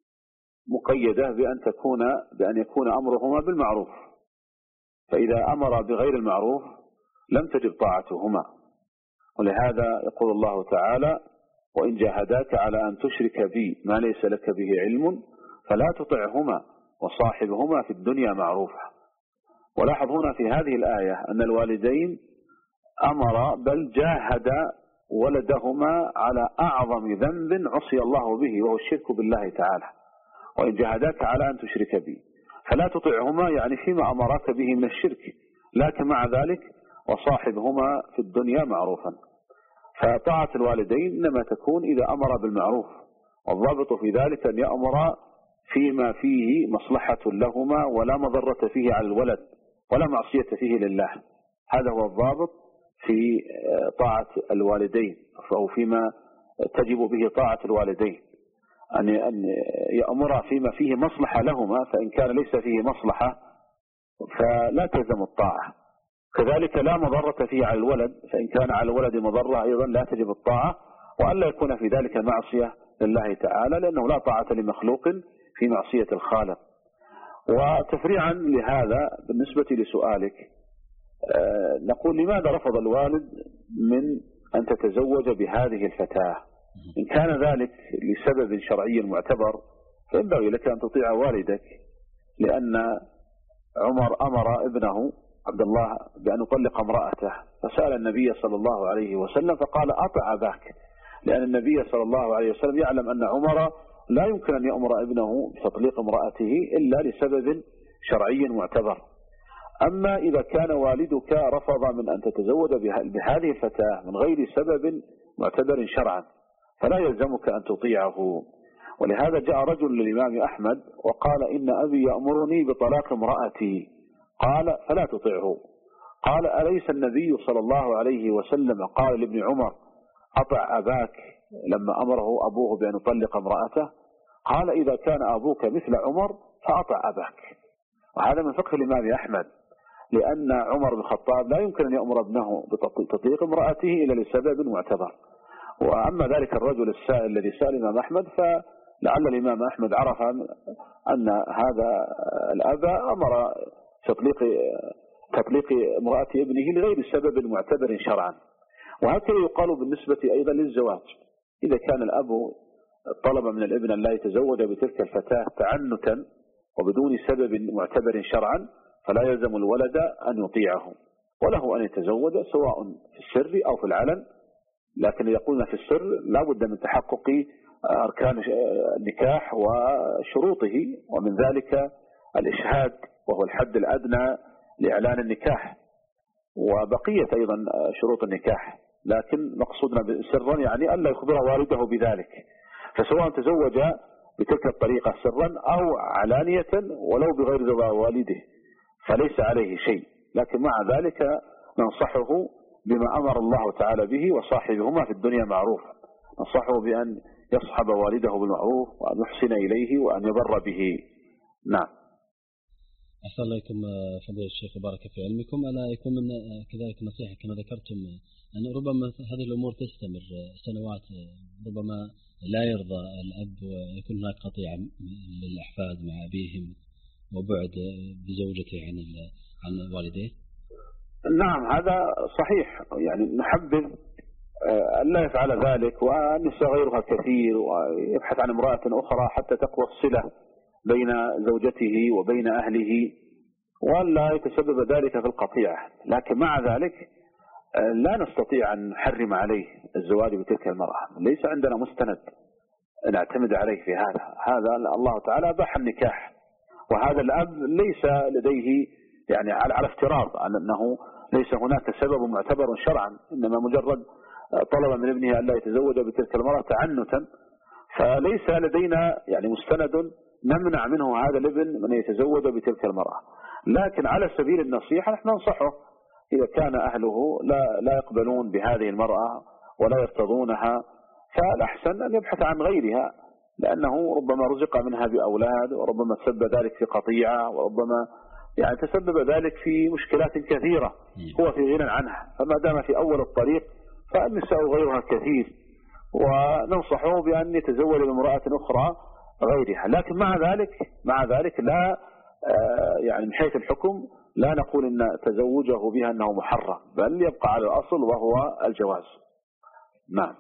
مقيدة بأن تكون بأن يكون أمرهما بالمعروف فإذا أمر بغير المعروف لم تجب طاعتهما ولهذا يقول الله تعالى وإن جاهداك على أن تشرك بي ما ليس لك به علم فلا تطعهما وصاحبهما في الدنيا معروفا. ولاحظ هنا في هذه الآية أن الوالدين أمر بل جاهد ولدهما على أعظم ذنب عصي الله به وهو الشرك بالله تعالى وإن جاهداك على أن تشرك بي فلا تطعهما يعني فيما أمرك به من الشرك لكن مع ذلك وصاحبهما في الدنيا معروفا. فطاعة الوالدين إنما تكون إذا أمر بالمعروف والضابط في ذلك أن يأمر فيما فيه مصلحة لهما ولا مضرة فيه على الولد ولا معصية فيه لله. هذا هو الضابط في طاعة الوالدين أو فيما تجب به طاعة الوالدين أن يأمر فيما فيه مصلحة لهما فإن كان ليس فيه مصلحة فلا تلزم الطاعة. كذلك لا مضرة فيه على الولد فإن كان على الولد مضرة أيضا لا تجب الطاعة وألا يكون في ذلك معصية لله تعالى لأنه لا طاعة لمخلوق في معصية الخالق. وتفريعا لهذا بالنسبة لسؤالك نقول لماذا رفض الوالد من أن تتزوج بهذه الفتاة؟ إن كان ذلك لسبب شرعي معتبر فينبغي لك أن تطيع والدك لأن عمر أمر ابنه عبد الله بأن يطلق امرأته فسأل النبي صلى الله عليه وسلم فقال أطع أباك لأن النبي صلى الله عليه وسلم يعلم أن عمر لا يمكن أن يأمر ابنه بتطليق امرأته إلا لسبب شرعي معتبر. أما إذا كان والدك رفض من أن تتزوج بهذه الفتاة من غير سبب معتبر شرعا فلا يلزمك أن تطيعه. ولهذا جاء رجل للإمام أحمد وقال إن أبي يأمرني بطلاق امرأتي قال فلا تطيعه. قال أليس النبي صلى الله عليه وسلم قال لابن عمر أطع أباك لما أمره أبوه بأن يطلق امرأته؟ قال إذا كان أبوك مثل عمر فأطع أباك. وهذا من فقه الإمام أحمد لأن عمر بن الخطاب لا يمكن أن يأمر ابنه بتطليق امرأته إلا لسبب معتبر. وأما ذلك الرجل السائل الذي سأل الإمام أحمد فلعل الإمام أحمد عرف أن هذا الأب أمر تطليق تطليق امرأة ابنه لغير سبب معتبر شرعا. وهكذا يقال بالنسبة أيضا للزواج إذا كان الأب طلب من الابن أن لا يتزوج بتلك الفتاة تعنتا وبدون سبب معتبر شرعا فلا يلزم الولد أن يطيعه وله أن يتزوج سواء في السر أو في العلن. لكن يقولون في السر لا بد من تحقق أركان النكاح وشروطه ومن ذلك الإشهاد وهو الحد الأدنى لإعلان النكاح وبقية أيضا شروط النكاح. لكن مقصودنا سرا يعني ألا يخبر والده بذلك فسواء تزوج بتلك الطريقة سرا أو علانية ولو بغير رضا والده فليس عليه شيء، لكن مع ذلك ننصحه بما أمر الله تعالى به، وصاحبهما في الدنيا معروف. ننصحه بأن يصحب والده بالمعروف وأن يحسن إليه وأن يبر به. نعم. أحسن الله إليكم فضيلة الشيخ وبارك في علمكم. ألا يكون من كذلك نصيحة كما ذكرتم أن ربما هذه الأمور تستمر سنوات، ربما لا يرضى الأب ويكون هناك قطيعة للأحفاد مع أبيهم وبعد بزوجته عن عن والديه. نعم هذا صحيح، يعني نحبذ أن لا يفعل ذلك، وأن يصغرها كثير ويبحث عن امرأة أخرى حتى تقوى الصلة بين زوجته وبين أهله، ولا يتسبب ذلك في القطيعة. لكن مع ذلك لا نستطيع أن نحرم عليه الزواج بتلك المرأة، ليس عندنا مستند نعتمد عليه في هذا. هذا الله تعالى أباح النكاح، وهذا الأب ليس لديه يعني على افتراض أنه ليس هناك سبب معتبر شرعا، إنما مجرد طلب من ابنه أن لا يتزوج بتلك المرأة تعنتا، فليس لدينا يعني مستند نمنع منه هذا الابن من يتزوج بتلك المرأة. لكن على سبيل النصيحة نحن ننصحه إذا كان أهله لا لا يقبلون بهذه المرأة ولا يرتضونها، فالأحسن أن يبحث عن غيرها، لأنه ربما رزق منها بأولاد، وربما تسبب ذلك في قطيعة، وربما يعني تسبب ذلك في مشكلات كثيرة هو في غنى عنها. فما دام في أول الطريق فالنساء غيرها كثير، وننصحه بأن يتزوج بامرأة أخرى غيرها. لكن مع ذلك مع ذلك لا يعني من حيث الحكم لا نقول إن تزوجه بها أنه محرم، بل يبقى على الأصل وهو الجواز. نعم.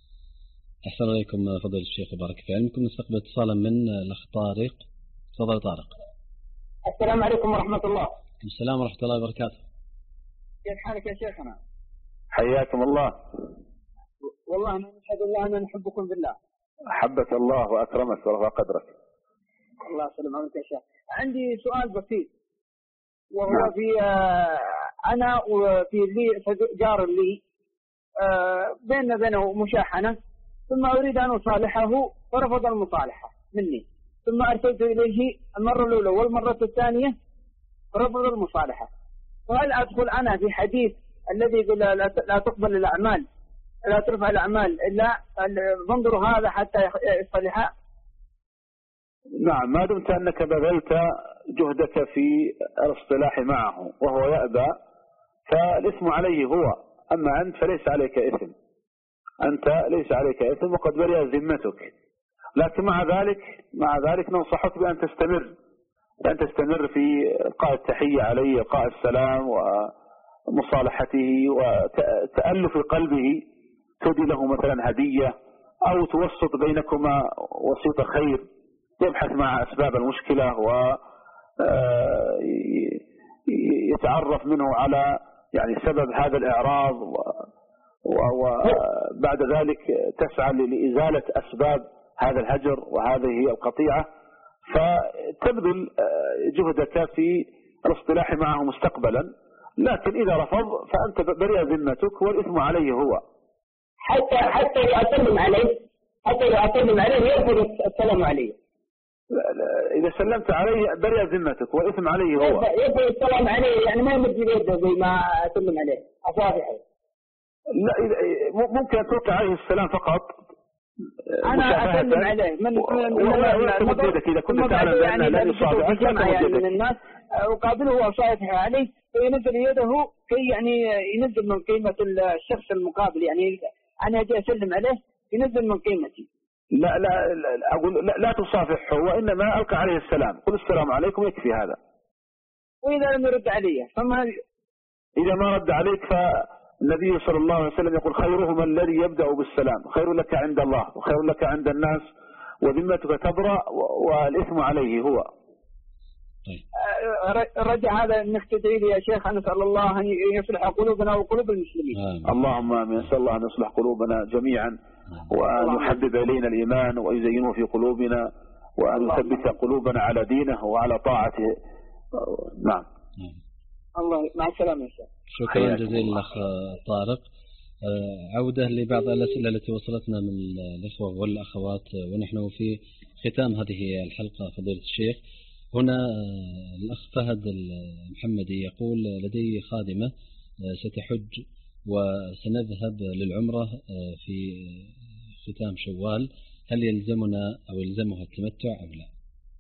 أحسن عليكم فضيلة الشيخ وبارك في علمكم. نستقبل اتصالا من الأخ طارق. تفضل طارق. السلام عليكم ورحمة الله. السلام ورحمة الله وبركاته. كيف حالك يا شيخنا؟ حياكم الله. والله أنا نشهد الله أننا نحبكم بالله. أحبك الله وأكرمك ورفع قدرك. الله يسلم عليك يا شيخ. عندي سؤال بسيط، وهو نعم. في أنا وفي لي جار لي بيننا بينه مشاحنة، ثم أريد أن أصالحه فرفض المصالحة مني، ثم أرسلت إليه المرة الأولى والمرة الثانية فرفض المصالحة. وهل أدخل أنا في حديث الذي يقول لا تقبل الأعمال لا ترفع الأعمال إلا انظروا هذا حتى يصلحها؟ نعم، ما دمت أنك بذلت جهدك في الاصطلاح معه وهو يأبى فالإثم عليه هو، أما أنت فليس عليك إثم، أنت ليس عليك إثم وقد برئ ذمتك. لكن مع ذلك مع ذلك ننصحك بأن تستمر بأن تستمر في إلقاء التحية عليه، إلقاء السلام ومصالحته وتألف قلبه، تهدي له مثلا هدية أو توسط بينكما وسيط خير، يبحث مع أسباب المشكلة ويتعرف منه على يعني سبب هذا الإعراض، وبعد ذلك تسعى لإزالة أسباب هذا الهجر وهذه القطيعة، فتبذل جهدك في الاصطلاح معه مستقبلا. لكن إذا رفض فأنت برئ ذمتك والإثم عليه هو. حتى حتى يسلم عليه حتى يسلم عليه يرفض السلام عليه. إذا سلمت عليه برئ ذمتك والإثم عليه هو. يرفض السلام عليه، يعني ما يمد يده زي ما أسلم عليه أصابعه. لا، ممكن تلقي عليه السلام فقط. أنا أسلم عليه من إذا كنت تعلم بأنه لا يصابعك يعني من الناس، أقابله وأصافحه عليه فينزل يده كي يعني ينزل من قيمة الشخص المقابل، يعني أنا أجي أسلم عليه ينزل من قيمتي. لا لا, لا أقول لا, لا تصافحه، وإنما ألقى عليه السلام، قل السلام عليكم يكفي هذا. وإذا لم يرد علي فما إذا ما رد عليك فالنبي صلى الله عليه وسلم يقول خيرهما الذي يبدأ بالسلام، خير لك عند الله وخير لك عند الناس وذمتك تبرأ والإثم عليه هو. رجع هذا انك تدعي لي يا شيخ، نسأل الله ان يصلح قلوبنا وقلوب المسلمين. آه. اللهم امين. نسأل الله ان يصلح قلوبنا جميعا، وان يحبب الينا الايمان ويزينه في قلوبنا، وان يثبت قلوبنا على دينه وعلى طاعته. نعم. الله مع السلامه يا شيخ. شكرا جزيلا اخ طارق. عودة لبعض الأسئلة التي وصلتنا من الإخوة والأخوات ونحن في ختام هذه الحلقة فضيلة الشيخ. هنا الأخ فهد المحمدي يقول لدي خادمة ستحج وسنذهب للعمرة في ختام شوال، هل يلزمنا أو يلزمها التمتع أو لا؟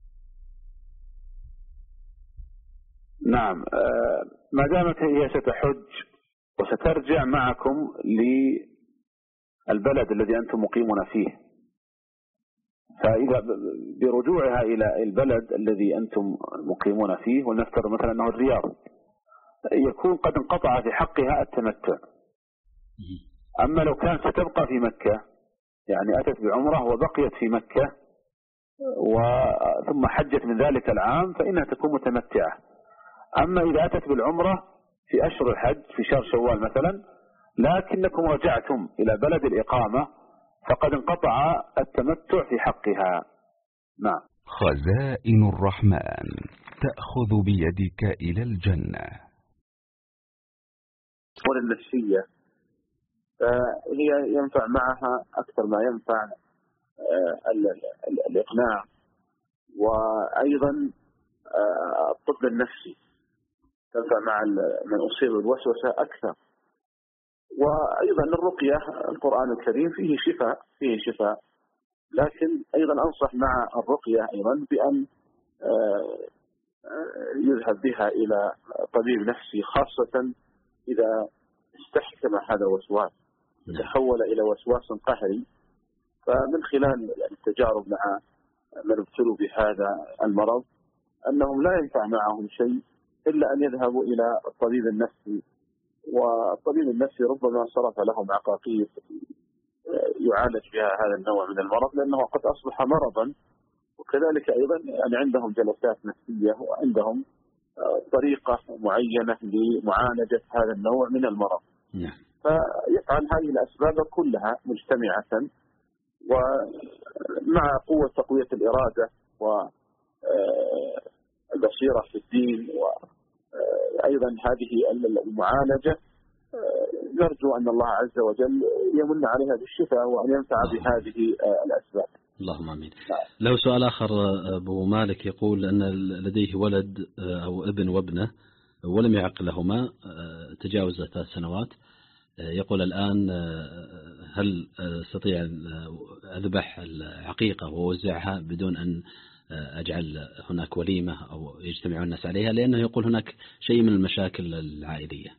نعم، ما دامت هي ستحج وسترجع معكم للبلد الذي أنتم مقيمون فيه، فإذا برجوعها إلى البلد الذي أنتم مقيمون فيه، ولنفترض مثلا أنه الرياض، يكون قد انقطع في حقها التمتع. أما لو كانت ستبقى في مكة، يعني أتت بعمرة وبقيت في مكة ثم حجت من ذلك العام، فإنها تكون متمتعة. أما إذا أتت بالعمرة في أشهر الحج في شهر شوال مثلا، لكنكم رجعتم إلى بلد الإقامة، فقد انقطع التمتع في حقها. نعم. خزائن الرحمن تأخذ بيدك إلى الجنة. والنفسية هي ينفع معها أكثر ما ينفع الإقناع، وأيضا الطب النفسي تنفع مع من أصيب بالوسوسة أكثر. وأيضا الرقية، القرآن الكريم فيه شفاء فيه شفاء لكن أيضا أنصح مع الرقية أيضا بأن يذهب بها إلى طبيب نفسي، خاصة إذا استحكم هذا الوسواس تحول إلى وسواس قهري. فمن خلال التجارب مع من ابتلوا بهذا المرض أنهم لا ينفع معهم شيء إلا أن يذهبوا إلى الطبيب النفسي، والطبيب النفسي ربما صرف لهم عقاقير يعالج بها هذا النوع من المرض، لأنه قد أصبح مرضا. وكذلك أيضا يعني عندهم جلسات نفسية وعندهم طريقة معينة لمعالجة هذا النوع من المرض. فيفعل هذه الأسباب كلها مجتمعة، ومع قوة تقوية الإرادة والبصيرة في الدين، وأيضا هذه المعالجة نرجو أن الله عز وجل يمن عليها بالشفاء وأن ينفع بهذه الأسباب. اللهم آمين. له سؤال آخر أبو مالك يقول أن لديه ولد أو ابن وابنة ولم يعق لهما، تجاوز ثلاث سنوات، يقول الآن هل استطيع أن أذبح العقيقة ووزعها بدون أن أجعل هناك وليمة أو يجتمع الناس عليها، لأنه يقول هناك شيء من المشاكل العائلية؟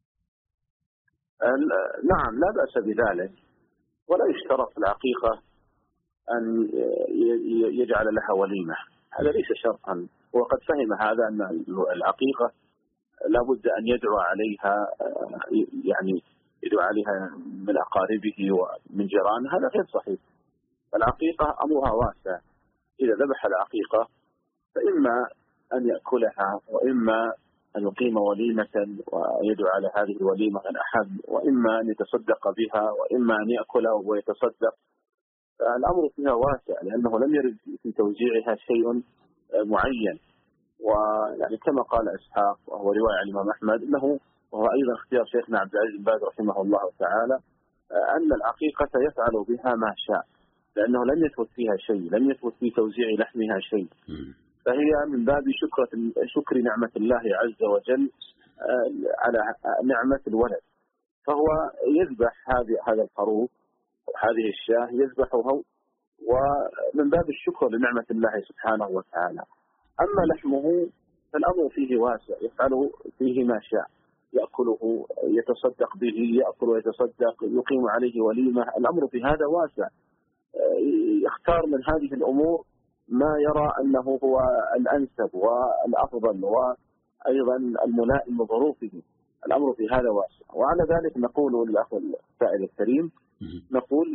نعم، لا بأس بذلك، ولا يشترط في العقيقة أن يجعل لها وليمة، هذا ليس شرطا. وقد فهم هذا أن العقيقة لابد أن يدعو عليها، يعني يدعو عليها من أقاربه ومن جيرانه، هذا غير صحيح. العقيقة أمرها واسع، إذا ذبح العقيقة فإما أن يأكلها، وإما أن يقيم وليمة ويدعو على هذه الوليمة من أحد، وإما أن يتصدق بها، وإما أن يأكلها ويتصدق. الأمر فيها واسع، لأنه لم يرد في توزيعها شيء معين. ويعني كما قال إسحاق وهو رواية عن الإمام أحمد، أنه وهو أيضا اختيار شيخنا عبد العزيز بن باز رحمه الله تعالى، أن العقيقة يفعل بها ما شاء، لأنه لم يثبت فيها شيء، لم يثبت في توزيع لحمها شيء، فهي من باب شكر شكر نعمة الله عز وجل على نعمة الولد. فهو يذبح هذه هذا الخروف هذه الشاة يذبحها ومن باب الشكر لنعمة الله سبحانه وتعالى. أما لحمه فالأمر فيه واسع، يفعل فيه ما شاء، يأكله يتصدق به، يأكل ويتصدق، يقيم عليه وليمة، الأمر في هذا واسع. يختار من هذه الأمور ما يرى أنه هو الأنسب والأفضل وأيضا الملائم لظروفه، الأمر في هذا واسع. وعلى ذلك نقول للأخ السائل الكريم، نقول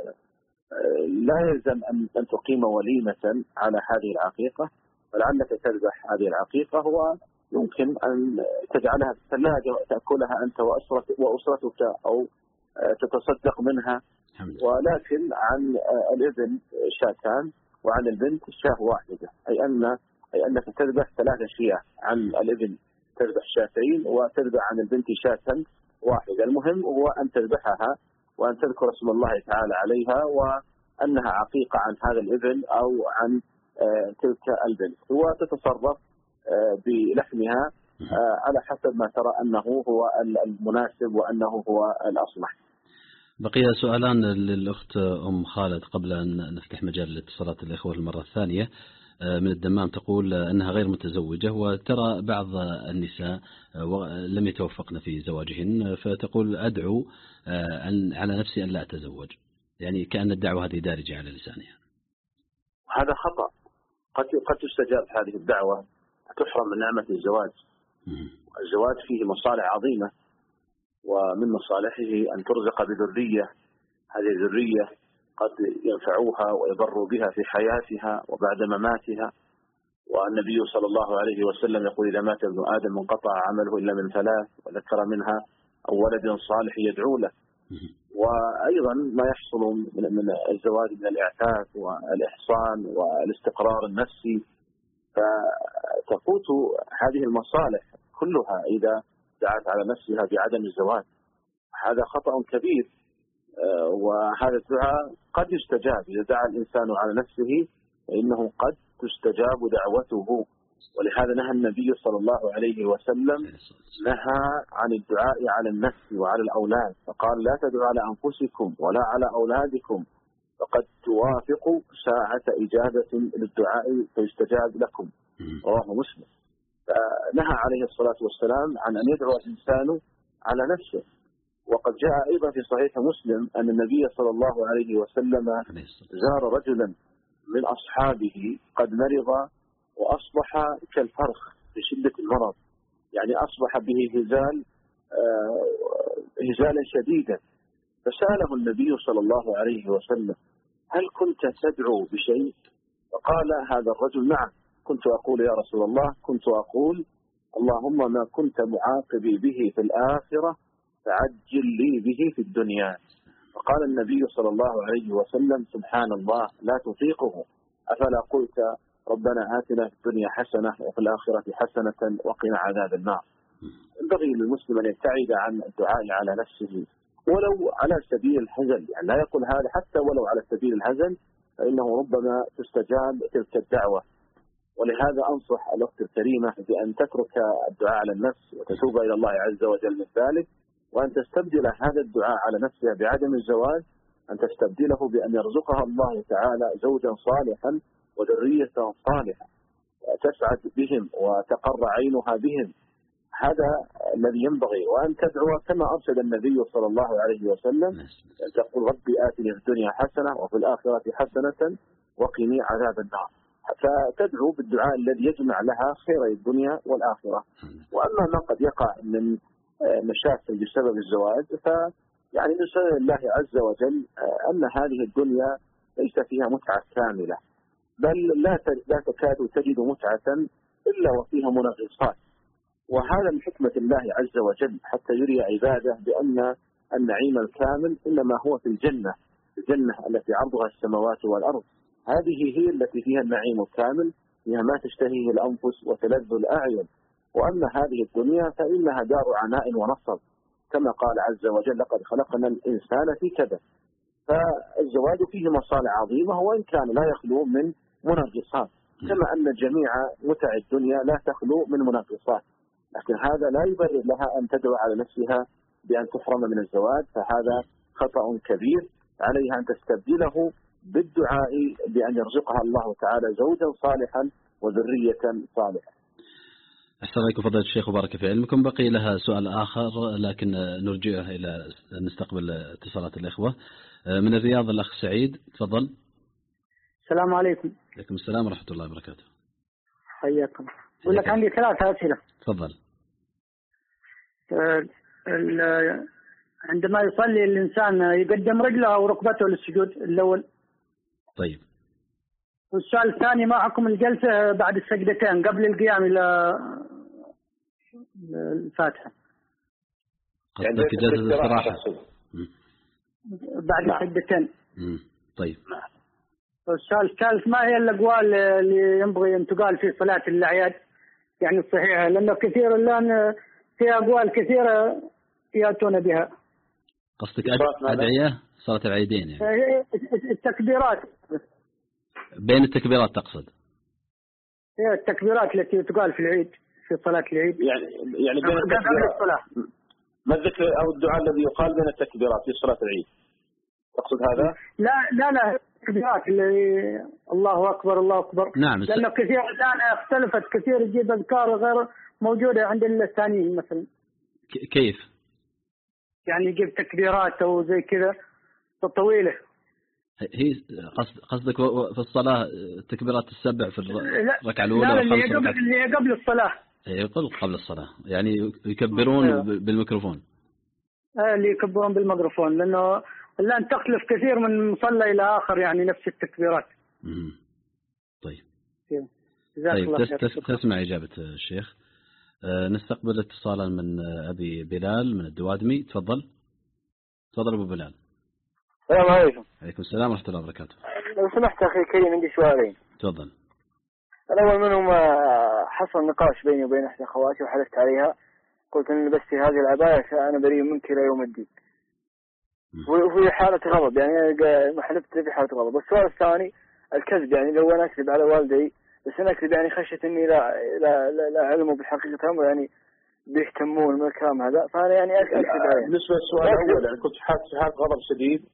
لا يلزم أن تقيم وليمة على هذه العقيقة، ولعلك تذبح هذه العقيقة، هو يمكن أن تجعلها في الثلاجة وتأكلها أنت وأسرتك أو تتصدق منها. ولكن عن الابن شاتان وعن البنت شاة واحدة، أي أن أي أنك تذبح ثلاثة شياه، عن الابن تذبح شاتين وتذبح عن البنت شاة واحدة. المهم هو أن تذبحها وأن تذكر اسم الله تعالى عليها، وأنها عقيقة عن هذا الابن أو عن تلك البنت وتتصرف بلحمها على حسب ما ترى أنه هو المناسب وأنه هو الأصلح. بقي سؤالان للأخت أم خالد قبل أن نفتح مجال لاتصالات الإخوة المرة الثانية. من الدمام تقول أنها غير متزوجة وترى بعض النساء لم يتوفقن في زواجهن، فتقول أدعو على نفسي أن لا أتزوج، يعني كأن الدعوة هذه دارجة على لسانها. هذا خطأ. قد قد تستجاب هذه الدعوة، تحرم من نعمة الزواج. الزواج فيه مصالح عظيمة، ومن مصالحه أن ترزق بذرية، هذه الذرية قد ينفعوها ويضروا بها في حياتها وبعد مماتها. والنبي صلى الله عليه وسلم يقول إذا مات ابن آدم انقطع عمله إلا من ثلاث، وذكر منها أو ولد صالح يدعو له. وأيضا ما يحصل من الزواج من الإعفاف والإحصان والاستقرار النفسي، فتفوت هذه المصالح كلها إذا دعت على نفسها بعدم الزواج. هذا خطأ كبير، وهذا الدعاء قد يستجاب إذا دعا الإنسان على نفسه، فإنه قد تستجاب دعوته. ولهذا نهى النبي صلى الله عليه وسلم نهى عن الدعاء على النفس وعلى الأولاد، فقال لا تدعوا على أنفسكم ولا على أولادكم فقد توافقوا ساعة إجابة للدعاء فيستجاب لكم، رواه مسلم. فنهى عليه الصلاة والسلام عن أن يدعو الإنسان على نفسه. وقد جاء أيضا في صحيح مسلم أن النبي صلى الله عليه وسلم زار رجلا من أصحابه قد مرض وأصبح كالفرخ بشدة المرض، يعني أصبح به هزال هزالا شديدا. فسأله النبي صلى الله عليه وسلم هل كنت تدعو بشيء؟ فقال هذا الرجل نعم، كنت أقول يا رسول الله، كنت أقول اللهم ما كنت معاقبي به في الآخرة فعجل لي به في الدنيا. فقال النبي صلى الله عليه وسلم سبحان الله لا تطيقه، أفلا قلت ربنا آتنا في الدنيا حسنة وفي الآخرة حسنة وقنا عذاب النار. ينبغي للمسلم أن يبتعد عن الدعاء على نفسه ولو على سبيل الهزل، يعني لا يقول هذا حتى ولو على سبيل الهزل، فإنه ربما تستجاب تلك الدعوة. ولهذا أنصح الأخت الكريمة بأن تترك الدعاء على النفس وتتوب إلى الله عز وجل من ذلك، وأن تستبدل هذا الدعاء على نفسها بعدم الزواج، أن تستبدله بأن يرزقها الله تعالى زوجا صالحا وذرية صالحة تسعد بهم وتقر عينها بهم. هذا الذي ينبغي. وأن تدعو كما أرشد النبي صلى الله عليه وسلم، أن تقول ربي آتني في الدنيا حسنة وفي الآخرة حسنة وقني عذاب النار. فتدعو بالدعاء الذي يجمع لها خير الدنيا والآخرة. وأما ما قد يقع من مشاكل بسبب الزواج، فيعني نسأل الله عز وجل أن هذه الدنيا ليس فيها متعة كاملة، بل لا لا تكاد تجد متعة إلا وفيها منغصات. وهذا من حكمة الله عز وجل حتى يري عباده بأن النعيم الكامل إنما هو في الجنة، الجنة التي عرضها السماوات والأرض. هذه هي التي فيها النعيم الكامل، فيها ما تشتهيه الأنفس وتلذ الأعين. وأما هذه الدنيا فإنها دار عناء ونصب، كما قال عز وجل لقد خلقنا الإنسان في كبد. فالزواج فيه مصالح عظيمة، وإن كان لا يخلو من منغصات، كما أن جميع متع الدنيا لا تخلو من منغصات. لكن هذا لا يبرر لها أن تدعو على نفسها بأن تحرم من الزواج، فهذا خطأ كبير. عليها أن تستبدله بالدعاء بأن يرزقها الله تعالى زوجا صالحا وذرية صالحة. أحسن عليكم فضيلة الشيخ وبارك في علمكم. بقي لها سؤال آخر لكن نرجعه إلى نستقبل اتصالات الإخوة. من الرياض الأخ سعيد، تفضل. السلام عليكم. عليكم السلام ورحمة الله وبركاته. حياكم. أقول لك عندي ثلاثة أسئلة. تفضل. عندما يصلي الإنسان يقدم رجله أو ركبته للسجود الأول. طيب. والسؤال الثاني ما حكم الجلسة بعد السجدتين قبل القيام إلى الفاتحة؟ قصدك جلسة الاستراحة بعد السجدتين. طيب. والسؤال الثالث ما هي الأقوال اللي ينبغي أن تقال في صلاة الأعياد يعني الصحيحة، لأنه كثير الآن في أقوال كثيرة يأتون بها. قصدك أدعية صلاة العيدين يعني؟ التكبيرات بين التكبيرات تقصد؟ هي التكبيرات التي تقال في العيد في صلاة العيد. يعني يعني بين التكبيرات الصلاة. ما الذكر أو الدعاء الذي يقال بين التكبيرات في صلاة العيد؟ تقصد هذا؟ لا لا لا التكبيرات اللي الله أكبر الله أكبر. نعم. لأنه كثير الآن اختلفت كثير، يجيب أذكار غير موجودة عند الثانيين مثلا. كيف؟ يعني يجيب تكبيرات أو زي كذا طويلة. هي قصد قصدك في الصلاة التكبيرات السبع في الركعة الأولى؟ لا اللي قبل اللي قبل الصلاة. يقول قبل الصلاة يعني يكبرون أيوه. بالميكروفون. آه اللي يكبرون بالميكروفون، لأنه الآن تختلف كثير من مصلى إلى آخر يعني نفس التكبيرات. امم طيب. طيب تس تسمع إجابة الشيخ. آه نستقبل اتصالا من أبي بلال من الدوادمي. تفضل. تفضل أبو بلال. السلام عليكم. عليكم السلام ورحمة الله وبركاته. لو سمحت أخي كريم عندي سؤالين. تفضل. الأول منهم حصل نقاش بيني وبين إحدى أخواتي وحلفت عليها، قلت إن لبستي هذه العباية فأنا بريء منك إلى يوم الدين. وفي حالة غضب يعني ما حلفت في حالة غضب. والسؤال الثاني الكذب، يعني لو أنا أكذب على والدي بس أنا أكذب يعني خشية إني لا لا لا, لا علموا بالحقيقة هم يعني بيهتمون من الكلام هذا، فأنا يعني أكذب عليه. بالنسبة للسؤال الأول يعني كنت حالة في حالة غضب شديد.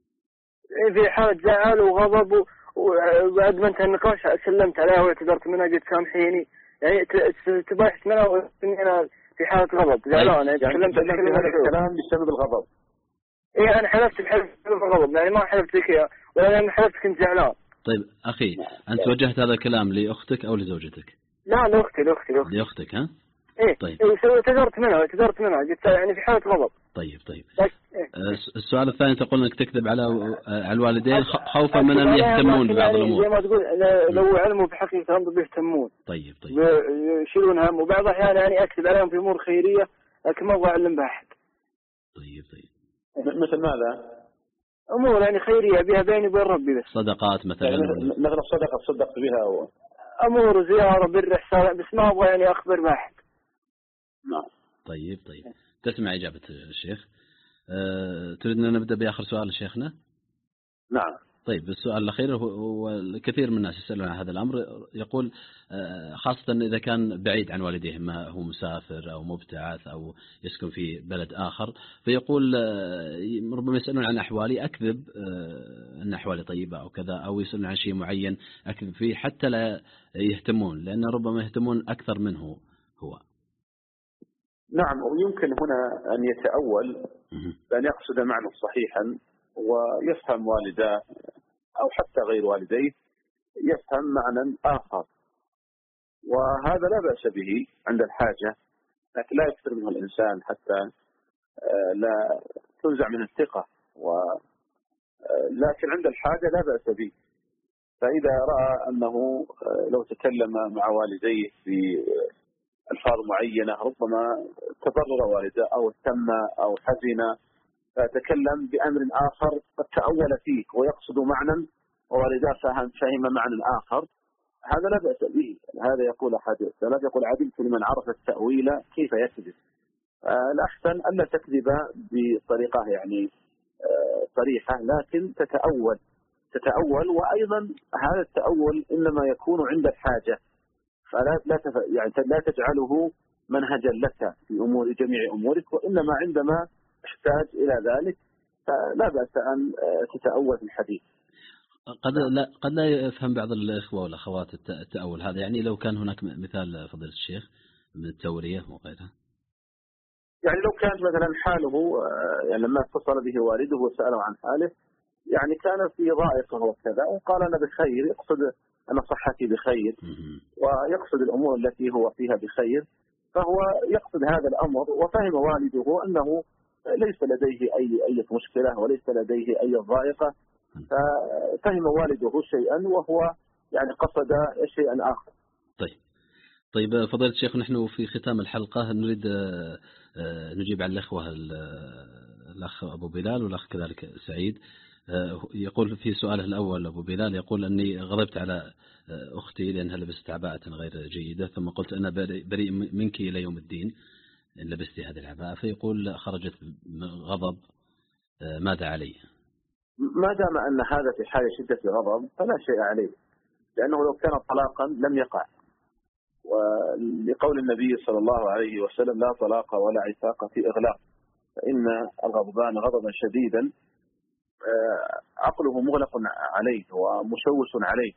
في حالة زعل وغضب، وبعد ما انتهى النقاش سلمت عليها واعتذرت منها قلت سامحيني، يعني تبايحت منها واني انا في حالة غضب زعلان يعني تكلمت الكلام بسبب الغضب. ايه انا حلفت بحلف بسبب الغضب، يعني ما حلفت بك يا ولا انا حلفت كنت زعلان. طيب اخي انت وجهت هذا الكلام لاختك او لزوجتك؟ لا لاختي لاختي لاختي لاختك ها؟ ايه طيب ايه اعتذرت منها اعتذرت منها قلت يعني في حالة غضب. طيب طيب إيه؟ السؤال الثاني تقول انك تكذب على على الوالدين خوفا من ان يهتمون ببعض يعني الامور. زي ما تقول لو علموا بحقيقة هم بيهتمون. طيب طيب يشيلون هم، وبعض الاحيان يعني اكذب عليهم في امور خيرية لكن ما ابغى اعلم بها احد. طيب طيب مثل ماذا؟ امور يعني خيرية بها بيني وبين ربي بس. صدقات مثلا يعني مثل الصدقة تصدقت بها و... امور زيارة بر احسان بس ما ابغى يعني اخبر بها احد. نعم. طيب طيب تسمع إجابة الشيخ. أه تريد أن نبدأ بآخر سؤال شيخنا؟ نعم. طيب السؤال الأخير هو الكثير من الناس يسألون عن هذا الأمر، يقول خاصة إذا كان بعيد عن والديه، ما هو مسافر أو مبتعث أو يسكن في بلد آخر، فيقول ربما يسألون عن أحوالي أكذب أن أحوالي طيبة أو كذا، أو يسألون عن شيء معين أكذب فيه حتى لا يهتمون، لأن ربما يهتمون أكثر منه هو. نعم، ويمكن هنا أن يتأول بأن يقصد معنى صحيحا ويفهم والداه أو حتى غير والديه يفهم معنى آخر، وهذا لا بأس به عند الحاجة، لكن لا يكثر منه الإنسان حتى لا تنزع من الثقة، لكن عند الحاجة لا بأس به. فإذا رأى أنه لو تكلم مع والديه في ألفاظ معينة ربما تضرر والده أو اهتم أو حزن، فتكلم بأمر آخر قد تأول فيه ويقصد معنى ووالداه فهم فهم معنى آخر، هذا لا بأس به. هذا يقول أحد السلف يقول عدلت لمن عرف التأويل كيف يكذب. الأحسن ألا تكذب بطريقة يعني صريحة، لكن تتأول تتأول وأيضا هذا التأول إنما يكون عند الحاجة، فلا لا تف... يعني لا تجعله منهجا لك في أمور جميع أمورك، وإنما عندما تحتاج إلى ذلك فلا بأس أن تتأول في الحديث. قد لا قد لا يفهم بعض الإخوة والأخوات التأول هذا، يعني لو كان هناك مثال فضيلة الشيخ من التورية وغيرها. يعني لو كانت مثلا حاله يعني لما اتصل به والده وسأله عن حاله يعني كان في ضائقة وكذا وقال أنا بخير، يقصد أن صحتي بخير ويقصد الأمور التي هو فيها بخير، فهو يقصد هذا الأمر، وفهم والده أنه ليس لديه أي أي مشكلة وليس لديه أي ضائقة، ففهم والده شيئا وهو يعني قصد شيئا آخر. طيب طيب فضيلة الشيخ، نحن في ختام الحلقة نريد نجيب على الأخوة الأخ أبو بلال والأخ كذلك سعيد. يقول في سؤاله الأول أبو بلال يقول أني غضبت على أختي لأنها لبست عباءة غير جيدة، ثم قلت أنا بريء منك إلى يوم الدين إن لبستي هذه العباءة، فيقول خرجت غضب، ماذا علي؟ ما دام أن هذا في حال شدة غضب فلا شيء عليه، لأنه لو كان طلاقا لم يقع، ولقول النبي صلى الله عليه وسلم لا طلاق ولا عتاق في إغلاق، فإن الغضبان غضبا شديدا عقله مغلق عليه ومشوش عليه،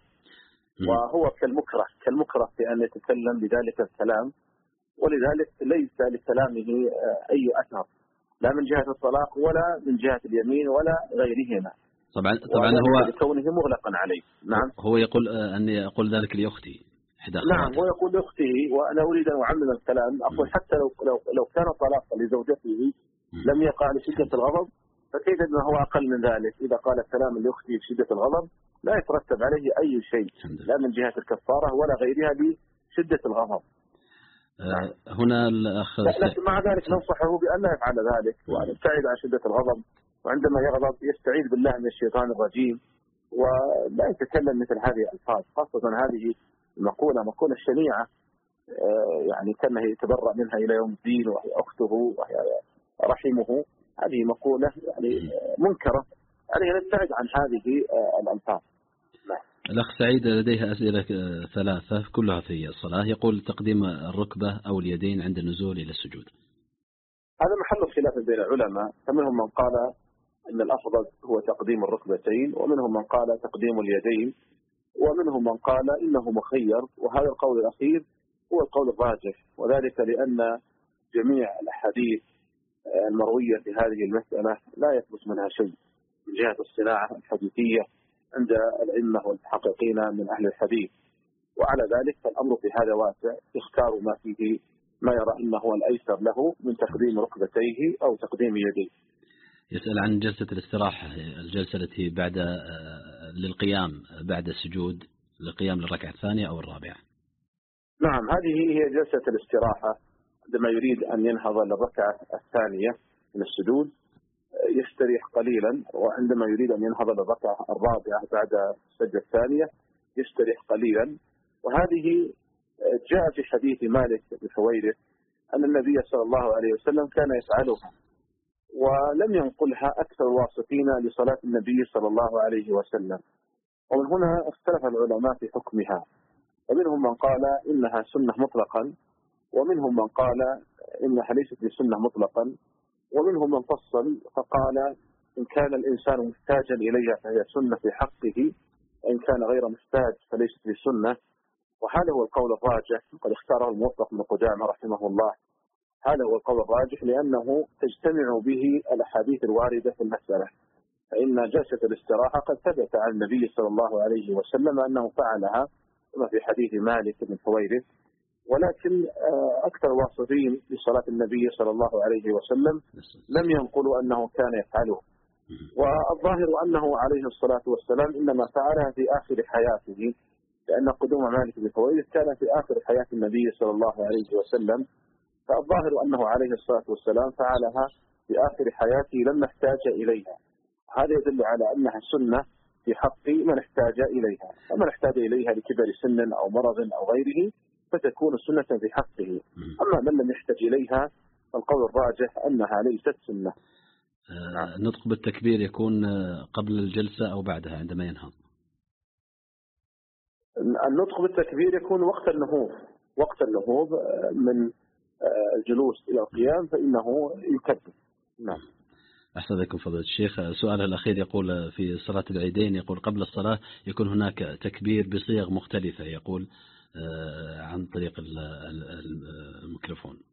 وهو كالمكره كالمكره في أن يتكلم بذلك الكلام، ولذلك ليس لكلامه أي أثر لا من جهة الطلاق ولا من جهة اليمين ولا غيرهما. طبعا طبعا هو لكونه مغلقا عليه. نعم هو يقول أن يقول ذلك لأختي إحدى أخواته. نعم هو يقول لأخته، وأنا أريد أن أعمم الكلام، أقول حتى لو لو لو كان طلاقا لزوجته لم يقع لشدة الغضب، فكيف أنه هو أقل من ذلك؟ إذا قال الكلام لأخته بشدة الغضب لا يترتب عليه أي شيء لا من جهة الكفارة ولا غيرها بشدة الغضب. آه هنا الأخ لكن مع ذلك ننصحه بأن لا يفعل ذلك، وأن يبتعد عن شدة الغضب، وعندما يغضب يستعيذ بالله من الشيطان الرجيم، ولا يتكلم مثل هذه الألفاظ، خاصة هذه المقولة مقولة شنيعة يعني كأنه يتبرأ منها إلى يوم الدين، وهي أخته وهي رحمه. هذه مقولة يعني منكرة، علينا نبتعد عن هذه الألفاظ. الأخ سعيد لديها أسئلة ثلاثة كلها في الصلاة، يقول تقديم الركبة أو اليدين عند النزول إلى السجود. هذا محل خلاف بين العلماء، فمنهم من قال إن الأفضل هو تقديم الركبتين، ومنهم من قال تقديم اليدين، ومنهم من قال إنه مخير، وهذا القول الأخير هو القول الراجح، وذلك لأن جميع الأحاديث المروية في هذه المسألة لا يثبت منها شيء من جهة الصناعة الحديثية عند الأئمة والمحققين من أهل الحديث، وعلى ذلك فالأمر في هذا واسع، يختار ما فيه ما يرى أنه هو الأيسر له من تقديم ركبتيه أو تقديم يديه. يسأل عن جلسة الاستراحة، الجلسة التي بعد للقيام بعد السجود، للقيام للركعة الثانية أو الرابعة. نعم هذه هي جلسة الاستراحة، عندما يريد أن ينهض للركعة الثانية من السجود يستريح قليلا، وعندما يريد أن ينهض للركعة الرابعة بعد السجدة الثانية يستريح قليلا. وهذه جاء في حديث مالك بن حويرث أن النبي صلى الله عليه وسلم كان يفعلها، ولم ينقلها أكثر الواصفين لصلاة النبي صلى الله عليه وسلم، ومن هنا اختلف العلماء في حكمها، ومنهم من قال إنها سنة مطلقا، ومنهم من قال إنها ليست بسنة مطلقا، ومنهم من فصل فقال إن كان الإنسان محتاجا إليها فهي سنة في حقه، وإن كان غير محتاج فليست بسنة. وهذا هو القول الراجح، وقد اختاره الموفق بن قدامة رحمه الله. هذا هو القول الراجح لأنه تجتمع به الأحاديث الواردة في المسألة، فإن جلسة الاستراحة قد ثبت عن النبي صلى الله عليه وسلم أنه فعلها كما في حديث مالك بن حويرث، ولكن أكثر الواصفين لصلاة النبي صلى الله عليه وسلم لم ينقلوا أنه كان يفعله، والظاهر أنه عليه الصلاة والسلام إنما فعلها في آخر حياته، لأن قدوم مالك بن حويرث كان في آخر حياة النبي صلى الله عليه وسلم، فالظاهر أنه عليه الصلاة والسلام فعلها في آخر حياته لما احتاج إليها. هذا يدل على أنها سنة في حق من احتاج إليها، ومن احتاج إليها لكبر سن أو مرض أو غيره فتكون سنة في حقه. أما من لم يحتاج إليها فالقول الراجح أنها ليست سنة. آه النطق بالتكبير يكون قبل الجلسة أو بعدها عندما ينهض؟ النطق بالتكبير يكون وقت النهوض، وقت النهوض من الجلوس إلى القيام فإنه يكبر. نعم. أحسن لكم فضيلة الشيخ. سؤاله الأخير يقول في صلاة العيدين، يقول قبل الصلاة يكون هناك تكبير بصيغ مختلفة، يقول عن طريق الميكروفون.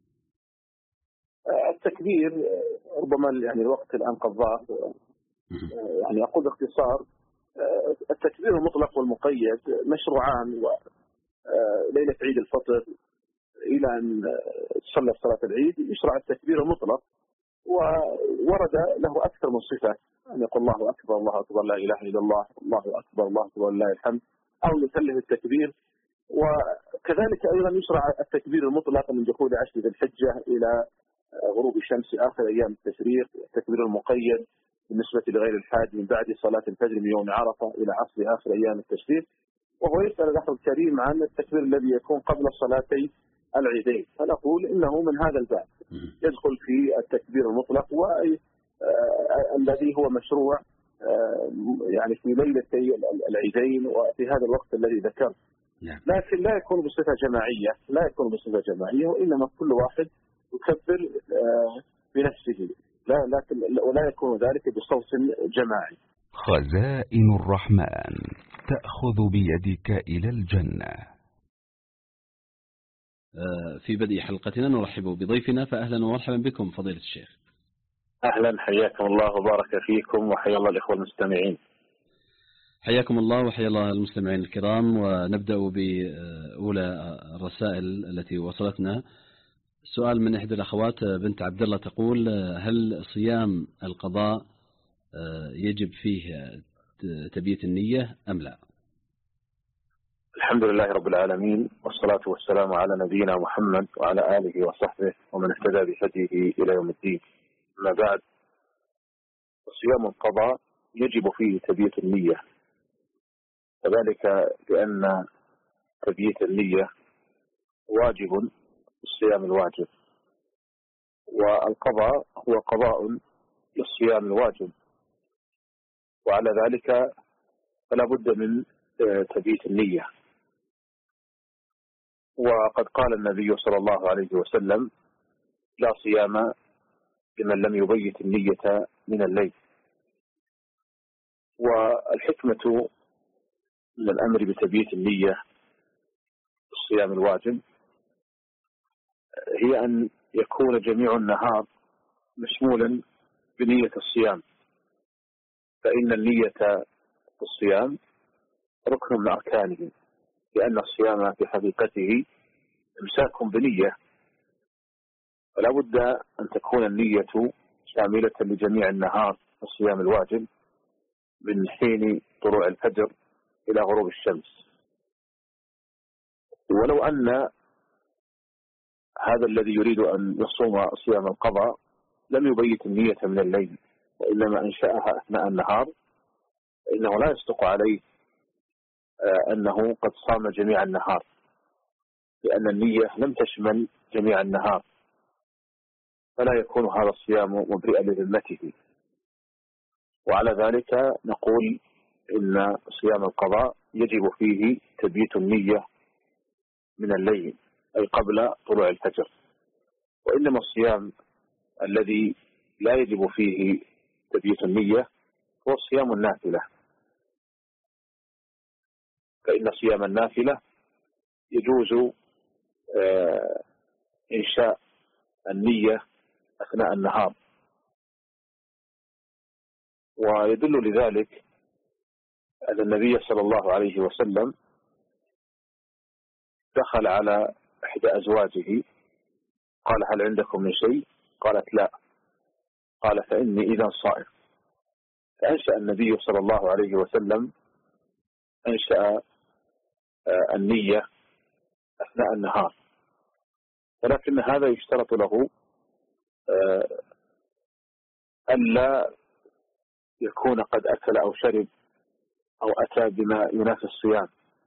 التكبير ربما يعني الوقت الآن قد ضاق، يعني أقول باختصار التكبير المطلق والمقيد مشروعان، وليلة عيد الفطر إلى أن تصلى صلاة العيد يشرع التكبير المطلق، وورد له أكثر من صفة، أن يقول الله أكبر الله أكبر لا إله إلا الله الله أكبر الله أكبر لله الحمد، أو يكلف التكبير. وكذلك أيضا يشرع التكبير المطلق من دخول عشر ذي الحجة إلى غروب الشمس آخر أيام التشريق، التكبير المقيد بالنسبة لغير الحاج من بعد صلاة الفجر من يوم عرفة إلى عصر آخر أيام التشريق. وهو يسأل الأخ الكريم عن التكبير الذي يكون قبل صلاتي العيدين، فنقول إنه من هذا الباب يدخل في التكبير المطلق والذي هو مشروع يعني في ليلتي العيدين وفي هذا الوقت الذي ذكرت، لكن لا يكون بصفة جماعية، لا يكون بصفة جماعية، وإنما كل واحد يكبر بنفسه، لا لكن ولا يكون ذلك بصوت جماعي. خزائن الرحمن تأخذ بيدك إلى الجنة. في بدء حلقتنا نرحب بضيفنا، فأهلا ومرحبا بكم فضيلة الشيخ. أهلا، حياكم الله وبارك فيكم، وحيا الله الإخوة المستمعين. حياكم الله وحيا الله المستمعين الكرام. ونبدأ بأولى الرسائل التي وصلتنا. سؤال من إحدى الأخوات بنت عبد الله تقول: هل صيام القضاء يجب فيه تبييت النية أم لا؟ الحمد لله رب العالمين، والصلاة والسلام على نبينا محمد وعلى آله وصحبه ومن اهتدى بهديه إلى يوم الدين. أما بعد، صيام القضاء يجب فيه تبييت النية، وذلك لأن تبييت النية واجب الصيام الواجب، والقضاء هو قضاء للصيام الواجب، وعلى ذلك فلا بد من تبييت النية. وقد قال النبي صلى الله عليه وسلم: لا صيام لمن لم يبيت النية من الليل. والحكمة من الأمر بتبييت النية في الصيام الواجب هي أن يكون جميع النهار مشمولا بنية الصيام، فإن النية في الصيام ركن من أركانه، لأن الصيام في حقيقته إمساك بنية، فلا بد أن تكون النية شاملة لجميع النهار في الصيام الواجب من حين طلوع الفجر إلى غروب الشمس. ولو أن هذا الذي يريد أن يصوم صيام القضاء لم يبيت النية من الليل، وإنما أنشأها أثناء النهار، فإنه لا يصدق عليه أنه قد صام جميع النهار، لأن النية لم تشمل جميع النهار، فلا يكون هذا الصيام مبرئا لذمته. وعلى ذلك نقول إن صيام القضاء يجب فيه تبييت النية من الليل، أي قبل طلوع الفجر. وإنما الصيام الذي لا يجب فيه تبييت النية هو صيام النافلة، فإن صيام النافلة يجوز إنشاء النية أثناء النهار. ويدل لذلك أن النبي صلى الله عليه وسلم دخل على إحدى أزواجه قال: هل عندكم من شيء؟ قالت: لا. قال: فإني إذا صائم. فأنشأ النبي صلى الله عليه وسلم أنشأ النية أثناء النهار، ولكن هذا يشترط له ألا يكون قد أكل أو شرب أو أتى بما ينافي الصيام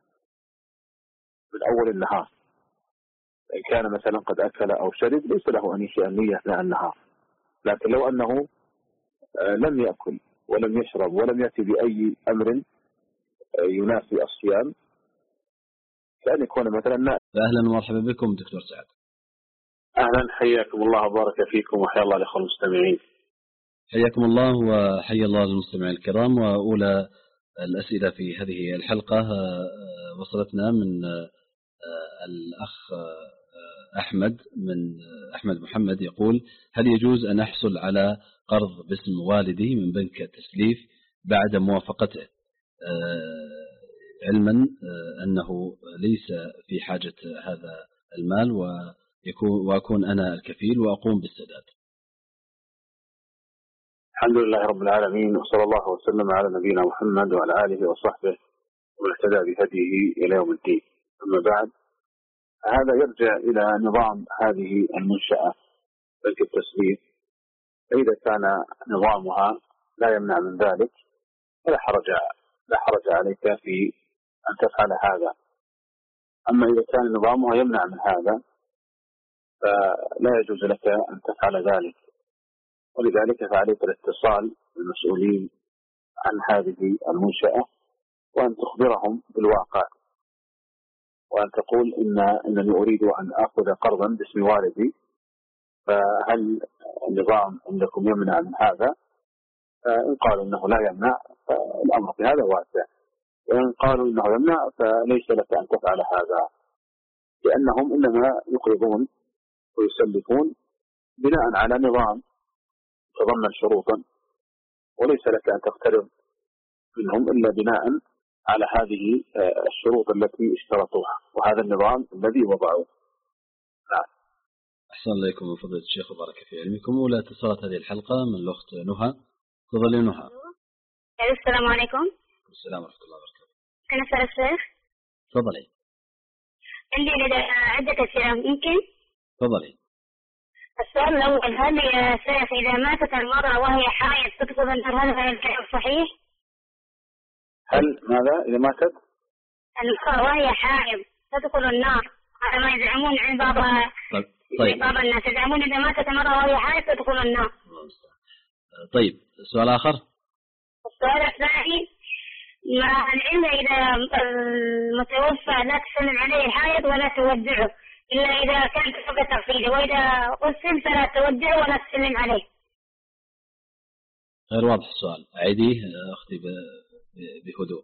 من أول النهار. إن كان مثلا قد أكل أو شرب ليس له أن ينشئ النية أثناء النهار، لكن لو أنه لم يأكل ولم يشرب ولم يأتي بأي أمر ينافي الصيام كأن يكون مثلا نائم. أهلا ومرحبا بكم دكتور سعد. أهلا، حياكم الله وبارك فيكم، وحيا الله الأخوة المستمعين. حياكم الله وحيا الله المستمعين الكرام. وأولى الأسئلة في هذه الحلقة وصلتنا من الأخ أحمد من أحمد محمد، يقول: هل يجوز أن أحصل على قرض باسم والدي من بنك التسليف بعد موافقته، علما أنه ليس في حاجة هذا المال وأكون أنا الكفيل وأقوم بالسداد؟ الحمد لله رب العالمين، وصلى الله وسلم على نبينا محمد وعلى آله وصحبه ومن اهتدى بهديه إلى يوم الدين. أما بعد، هذا يرجع إلى نظام هذه المنشأة بنك التسليف، فإذا كان نظامها لا يمنع من ذلك فلا حرج لا حرج عليك في أن تفعل هذا. أما إذا كان نظامها يمنع من هذا فلا يجوز لك أن تفعل ذلك، ولذلك فعليك الاتصال بالمسؤولين عن هذه المنشأة وأن تخبرهم بالواقع، وأن تقول إن إنني أريد أن آخذ قرضا باسم والدي، فهل النظام عندكم يمنع من هذا؟ إن قالوا إنه لا يمنع فالأمر في هذا واسع، وإن قالوا إنه يمنع فليس لك أن تفعل هذا، لأنهم إنما يقرضون ويسلفون بناء على نظام يتضمن شروطا، وليس لك أن تقترض منهم إلا بناء على هذه الشروط التي اشترطوها وهذا النظام الذي وضعوه. نعم. أحسن عليكم من فضيلة الشيخ وبارك في علمكم. ولا اتصلت هذه الحلقة من الأخت نهى. تفضلي نهى. السلام عليكم. السلام ورحمة الله وبركاته. أنا أسأل الشيخ. تفضلي. عندي عدة أسئلة ممكن؟ تفضلي. السؤال الأول، هل يا شيخ إذا ماتت المرأة وهي حائض تدخل النار، هذا الكلام صحيح؟ هل ماذا إذا ماتت؟ المرأة وهي حائض تدخل النار، على ما يزعمون عند بعض طيب. بعض الناس يزعمون إذا ماتت المرأة وهي حائض تدخل النار. طيب، سؤال آخر. السؤال الثاني، مع العلم إذا المتوفى لا تسلم عليه الحائض ولا تودعه إلا إذا كان سبب تغسيله، وإذا غسل فلا تودعه ولا تسلم عليه. غير واضح السؤال، أعيديه أختي بهدوء.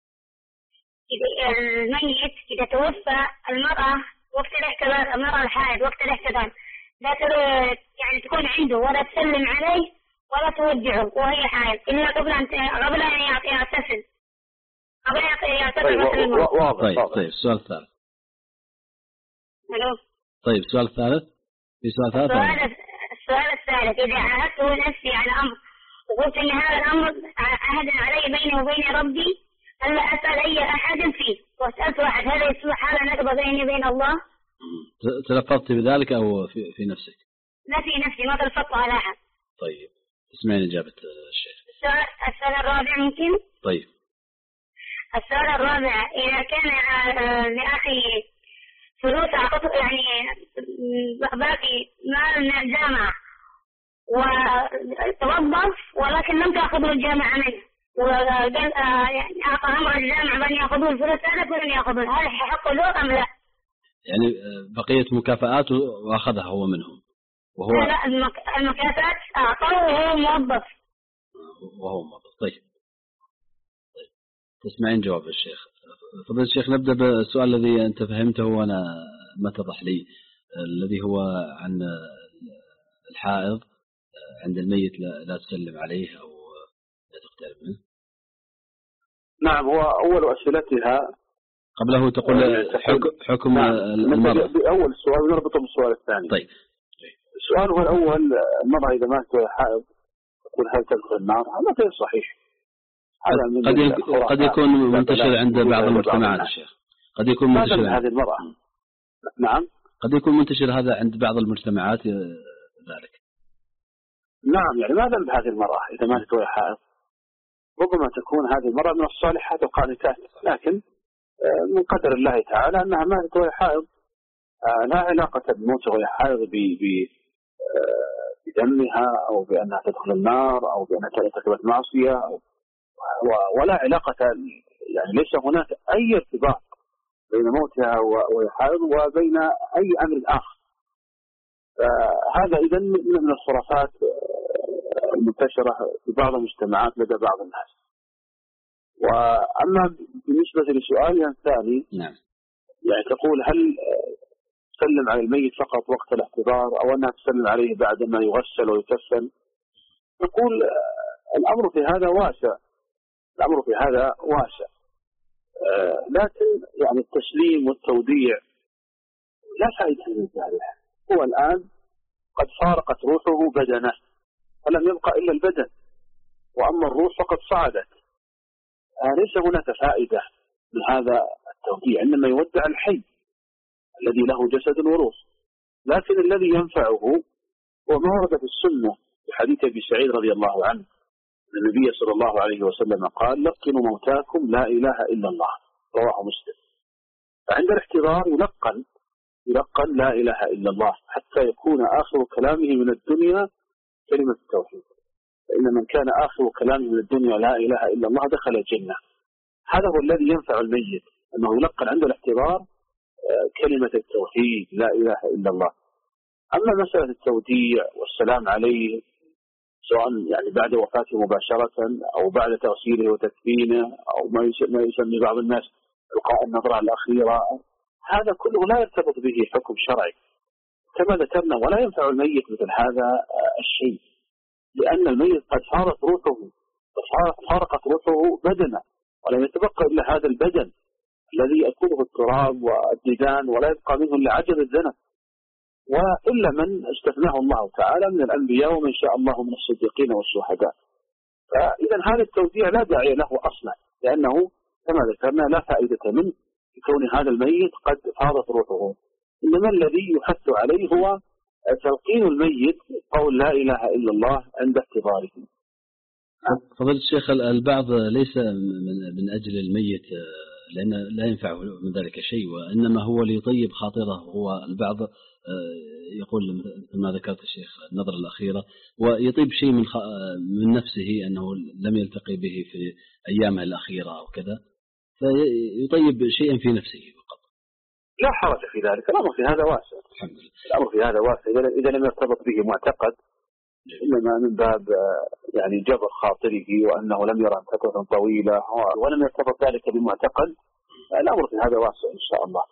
الميت إذا توفى المرأة وقت الاحتضار، المرأة الحائض وقت الاحتضار لا يعني تكون عنده ولا تسلم عليه ولا تودعه وهي حائض إلا قبل أن قبل أن يغتسل. قبل أن يغتسل. طيب واضح. طيب طيب السؤال الثالث. ألو. طيب السؤال الثالث. في سؤال ثالث. السؤال السؤال الثالث، إذا عاهدته نفسي على أمر وقلت إن هذا الأمر عهد علي بيني وبين ربي ألا أسأل أي أحد فيه، وسألت واحد، هذا يصبح هذا نقض بيني وبين الله؟ تلفظت بذلك أو في, في نفسك؟ لا في نفسي، ما تلفظت على أحد. طيب اسمعين إجابة الشيخ. السؤال السؤال الرابع ممكن؟ طيب. السؤال الرابع، إذا كان لأخي فلوس أعطته يعني باقي مال من الجامعة وتوظف ولكن لم تأخذه الجامعة منه، وقال يعني أعطى أمر الجامعة بأن يأخذوا الفلوس هذا ولم يأخذوا، هل حق له أم لا؟ يعني بقية مكافآته وأخذها هو منهم وهو لا المكافآت أعطاه وهو موظف. وهو موظف. طيب. طيب تسمعين جواب الشيخ. فضيلة الشيخ، نبدأ بالسؤال الذي أنت فهمته وأنا ما اتضح لي، الذي هو عن الحائض عند الميت لا تسلم عليه أو لا تقترب منه. نعم، هو أول أسئلتها قبله تقول حكم المرأة. بأول السؤال نربطه بالسؤال الثاني. طيب. السؤال هو الأول، المرأة إذا ماتت وهي حائض تقول هل تدخل النار؟ هذا غير صحيح. قد قد يكون منتشر عند بعض المجتمعات الشيخ. قد يكون منتشر هذه المرأة. نعم. قد يكون منتشر هذا عند بعض المجتمعات ذلك. نعم، يعني ما ذنب هذه المرأة إذا ماتت وهي حائض؟ ربما تكون هذه المرأة من الصالحات القانتات، لكن من قدر الله تعالى أنها ماتت وهي حائض، لا علاقة بموت وهي حائض بدمها أو بأنها تدخل النار أو بأنها ارتكبت معصية أو ولا علاقة، يعني ليس هناك أي ارتباط بين موتها وهي حائض وبين أي أمر آخر. هذا إذن من الخرافات المنتشرة في بعض المجتمعات لدى بعض الناس. وأما بالنسبة لسؤالها الثاني، نعم. يعني تقول هل تسلم على الميت فقط وقت الاحتضار أو أنها تسلم عليه بعد ما يغسل ويكفن؟ نقول الأمر في هذا واسع، الأمر في هذا واسع، آه لكن يعني التسليم والتوديع لا فائدة من ذلك. هو الآن قد فارقت روحه بدنه فلم يبقى إلا البدن، وأما الروح فقد صعدت. آه ليس هناك فائدة من هذا التوديع، إنما يودع الحي الذي له جسد وروح. لكن الذي ينفعه هو ما ورد في السنة في حديث أبي سعيد رضي الله عنه، النبي صلى الله عليه وسلم قال لقنوا موتاكم لا إله إلا الله، رواه مسلم. فعند الاحتضار يلقن يلقن لا إله إلا الله حتى يكون آخر كلامه من الدنيا كلمة التوحيد، فإن من كان آخر كلامه من الدنيا لا إله إلا الله دخل الجنة. هذا هو الذي ينفع الميت، أنه يلقن عند الاحتضار كلمة التوحيد لا إله إلا الله. أما مسألة التوديع والسلام عليه سواء يعني بعد وفاته مباشرة أو بعد تغسيله وتكفينه أو ما يسمي بعض الناس إلقاء النظرة الأخيرة، هذا كله لا يرتبط به حكم شرعي كما ذكرنا، ولا ينفع الميت مثل هذا الشيء، لأن الميت قد فارقت روحه فارقت روحه بدنه، ولم يتبقى إلا هذا البدن الذي يأكله التراب والديدان ولا يبقى منه إلا عجب الذنب، وإلا من استثناه الله تعالى من الأنبياء ومن شاء الله من الصديقين والشهداء. فإذا هذا التوزيع لا داعي له أصلا، لأنه كما ذكرنا لا فائدة منه كون هذا الميت قد فاضت روحه، إنما الذي يحث عليه هو تلقين الميت قول لا إله إلا الله عند احتضاره. فضيلة الشيخ، البعض ليس من أجل الميت لأن لا ينفعه من ذلك شيء، وإنما هو ليطيب خاطره. هو البعض يقول مثل ما ذكرت الشيخ النظرة الأخيرة، ويطيب شيء من من نفسه أنه لم يلتقي به في أيامه الأخيرة أو كذا، فيطيب شيئا في نفسه فقط. لا حرج في ذلك، الأمر في هذا واسع. الأمر في هذا واسع إذا لم يرتبط به معتقد، إنما من باب يعني جبر خاطره وأنه لم يرى فترة طويلة ولم يرتبط ذلك بمعتقد، الأمر في هذا واسع إن شاء الله.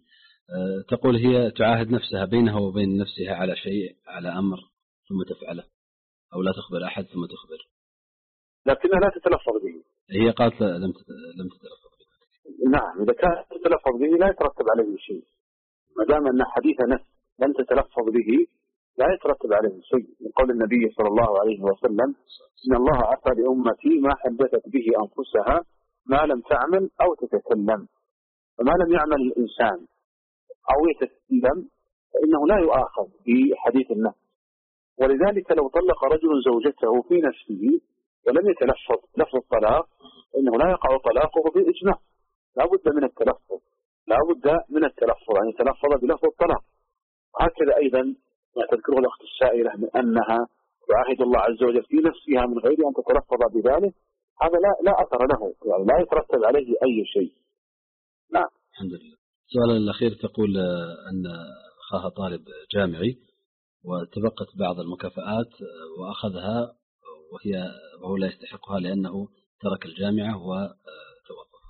تقول هي تعاهد نفسها بينها وبين نفسها على شيء، على أمر ثم تفعله، أو لا تخبر أحد ثم تخبر، لكنها لا تتلفظ به. هي قالت لم لم تتلفظ به. نعم، إذا كانت تتلفظ به لا يترتب عليه شيء، ما دام أن حديث نفس لم تتلفظ به لا يترتب عليه شيء، من قول النبي صلى الله عليه وسلم: إن الله عفى لأمتي ما حدثت به أنفسها ما لم تعمل أو تتكلم. فما لم يعمل الإنسان أو يتكلم فإنه لا يؤاخذ بحديث النفس. ولذلك لو طلق رجل زوجته في نفسه ولم يتلفظ لفظ الطلاق فإنه لا يقع طلاقه بالإجماع، لا بد من التلفظ، لا بد من التلفظ أن يتلفظ بلفظ الطلاق. هكذا أيضا ما تذكره الأخت السائلة من أنها تعاهد الله عز وجل في نفسها من غير أن تتلفظ بذلك، هذا لا لا أثر له، يعني لا يترتب عليه أي شيء. نعم. الحمد لله. السؤال الأخير تقول أن أخاها طالب جامعي وتبقت بعض المكافآت وأخذها وهي وهو لا يستحقها لأنه ترك الجامعة وتوظف.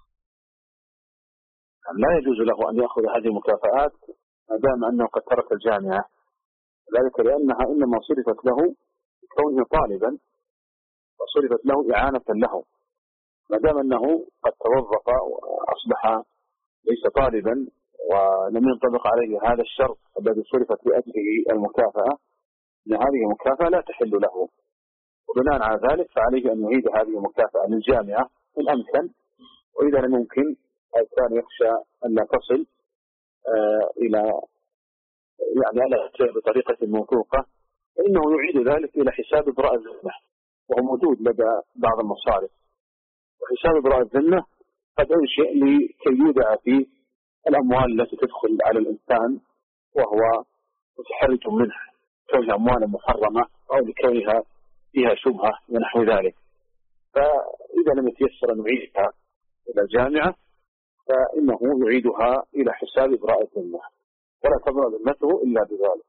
لا يجوز له أن يأخذ هذه المكافآت ما دام أنه قد ترك الجامعة، ذلك لأنها إنما صرفت له كونه طالبا وصرفت له إعانة له. ما دام أنه قد توظف وأصبح ليس طالبا ولم ينطبق عليه هذا الشرط الذي صرفت لأجله المكافأة، أن هذه المكافأة لا تحل له، وبناء على ذلك فعليه أن يعيد هذه المكافأة للجامعة إن أمكن، وإذا لم يمكن أو كان يخشى أن لا تصل آه إلى يعني على بطريقة موثوقة فإنه يعيد ذلك إلى حساب إبراء الذمة، وهو موجود لدى بعض المصارف. وحساب إبراء الذمة قد أنشئ لكي يودع فيه الأموال التي تدخل على الإنسان وهو متحرج منها، كونها أموالا محرمة أو لكونها فيها شبهة ونحو ذلك. فإذا لم يتيسر أن يعيدها إلى الجامعة فإنه يعيدها إلى حساب إبراء الذمة ولا تبرأ ذمته إلا بذلك.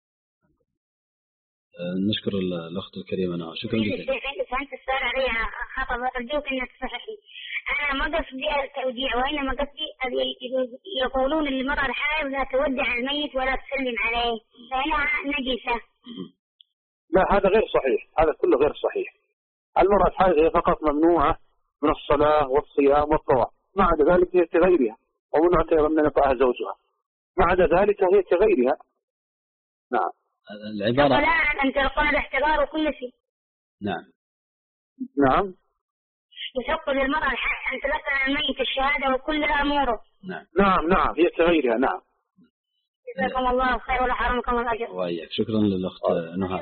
نشكر الأخت الكريمة. أنا شكرا جزيلا. فهمت السؤال علي خطأ، أرجوك أنك تصححي. أنا ما قصدي التوديع، وإنما قصدي يقولون للمرأة الحائض لا تودع الميت ولا تسلم عليه فإنها نجسة. لا، هذا غير صحيح، هذا كله غير صحيح. المرأة الحائض هي فقط ممنوعة من الصلاة والصيام والطواف، ما عدا ذلك هي كغيرها، ومنعت أيضا من يطأها زوجها، ما عدا ذلك هي كغيرها. نعم. العبارة لا أن تلقى الاحتضار وكل شيء. نعم. نعم. يحق للمرأة الحق أن تلقى الميت الشهادة وكل أموره. نعم. نعم نعم هي كغيرها. نعم. جزاكم الله خير ولا حرمكم الأجر. وإياك. شكرا للأخت نهى.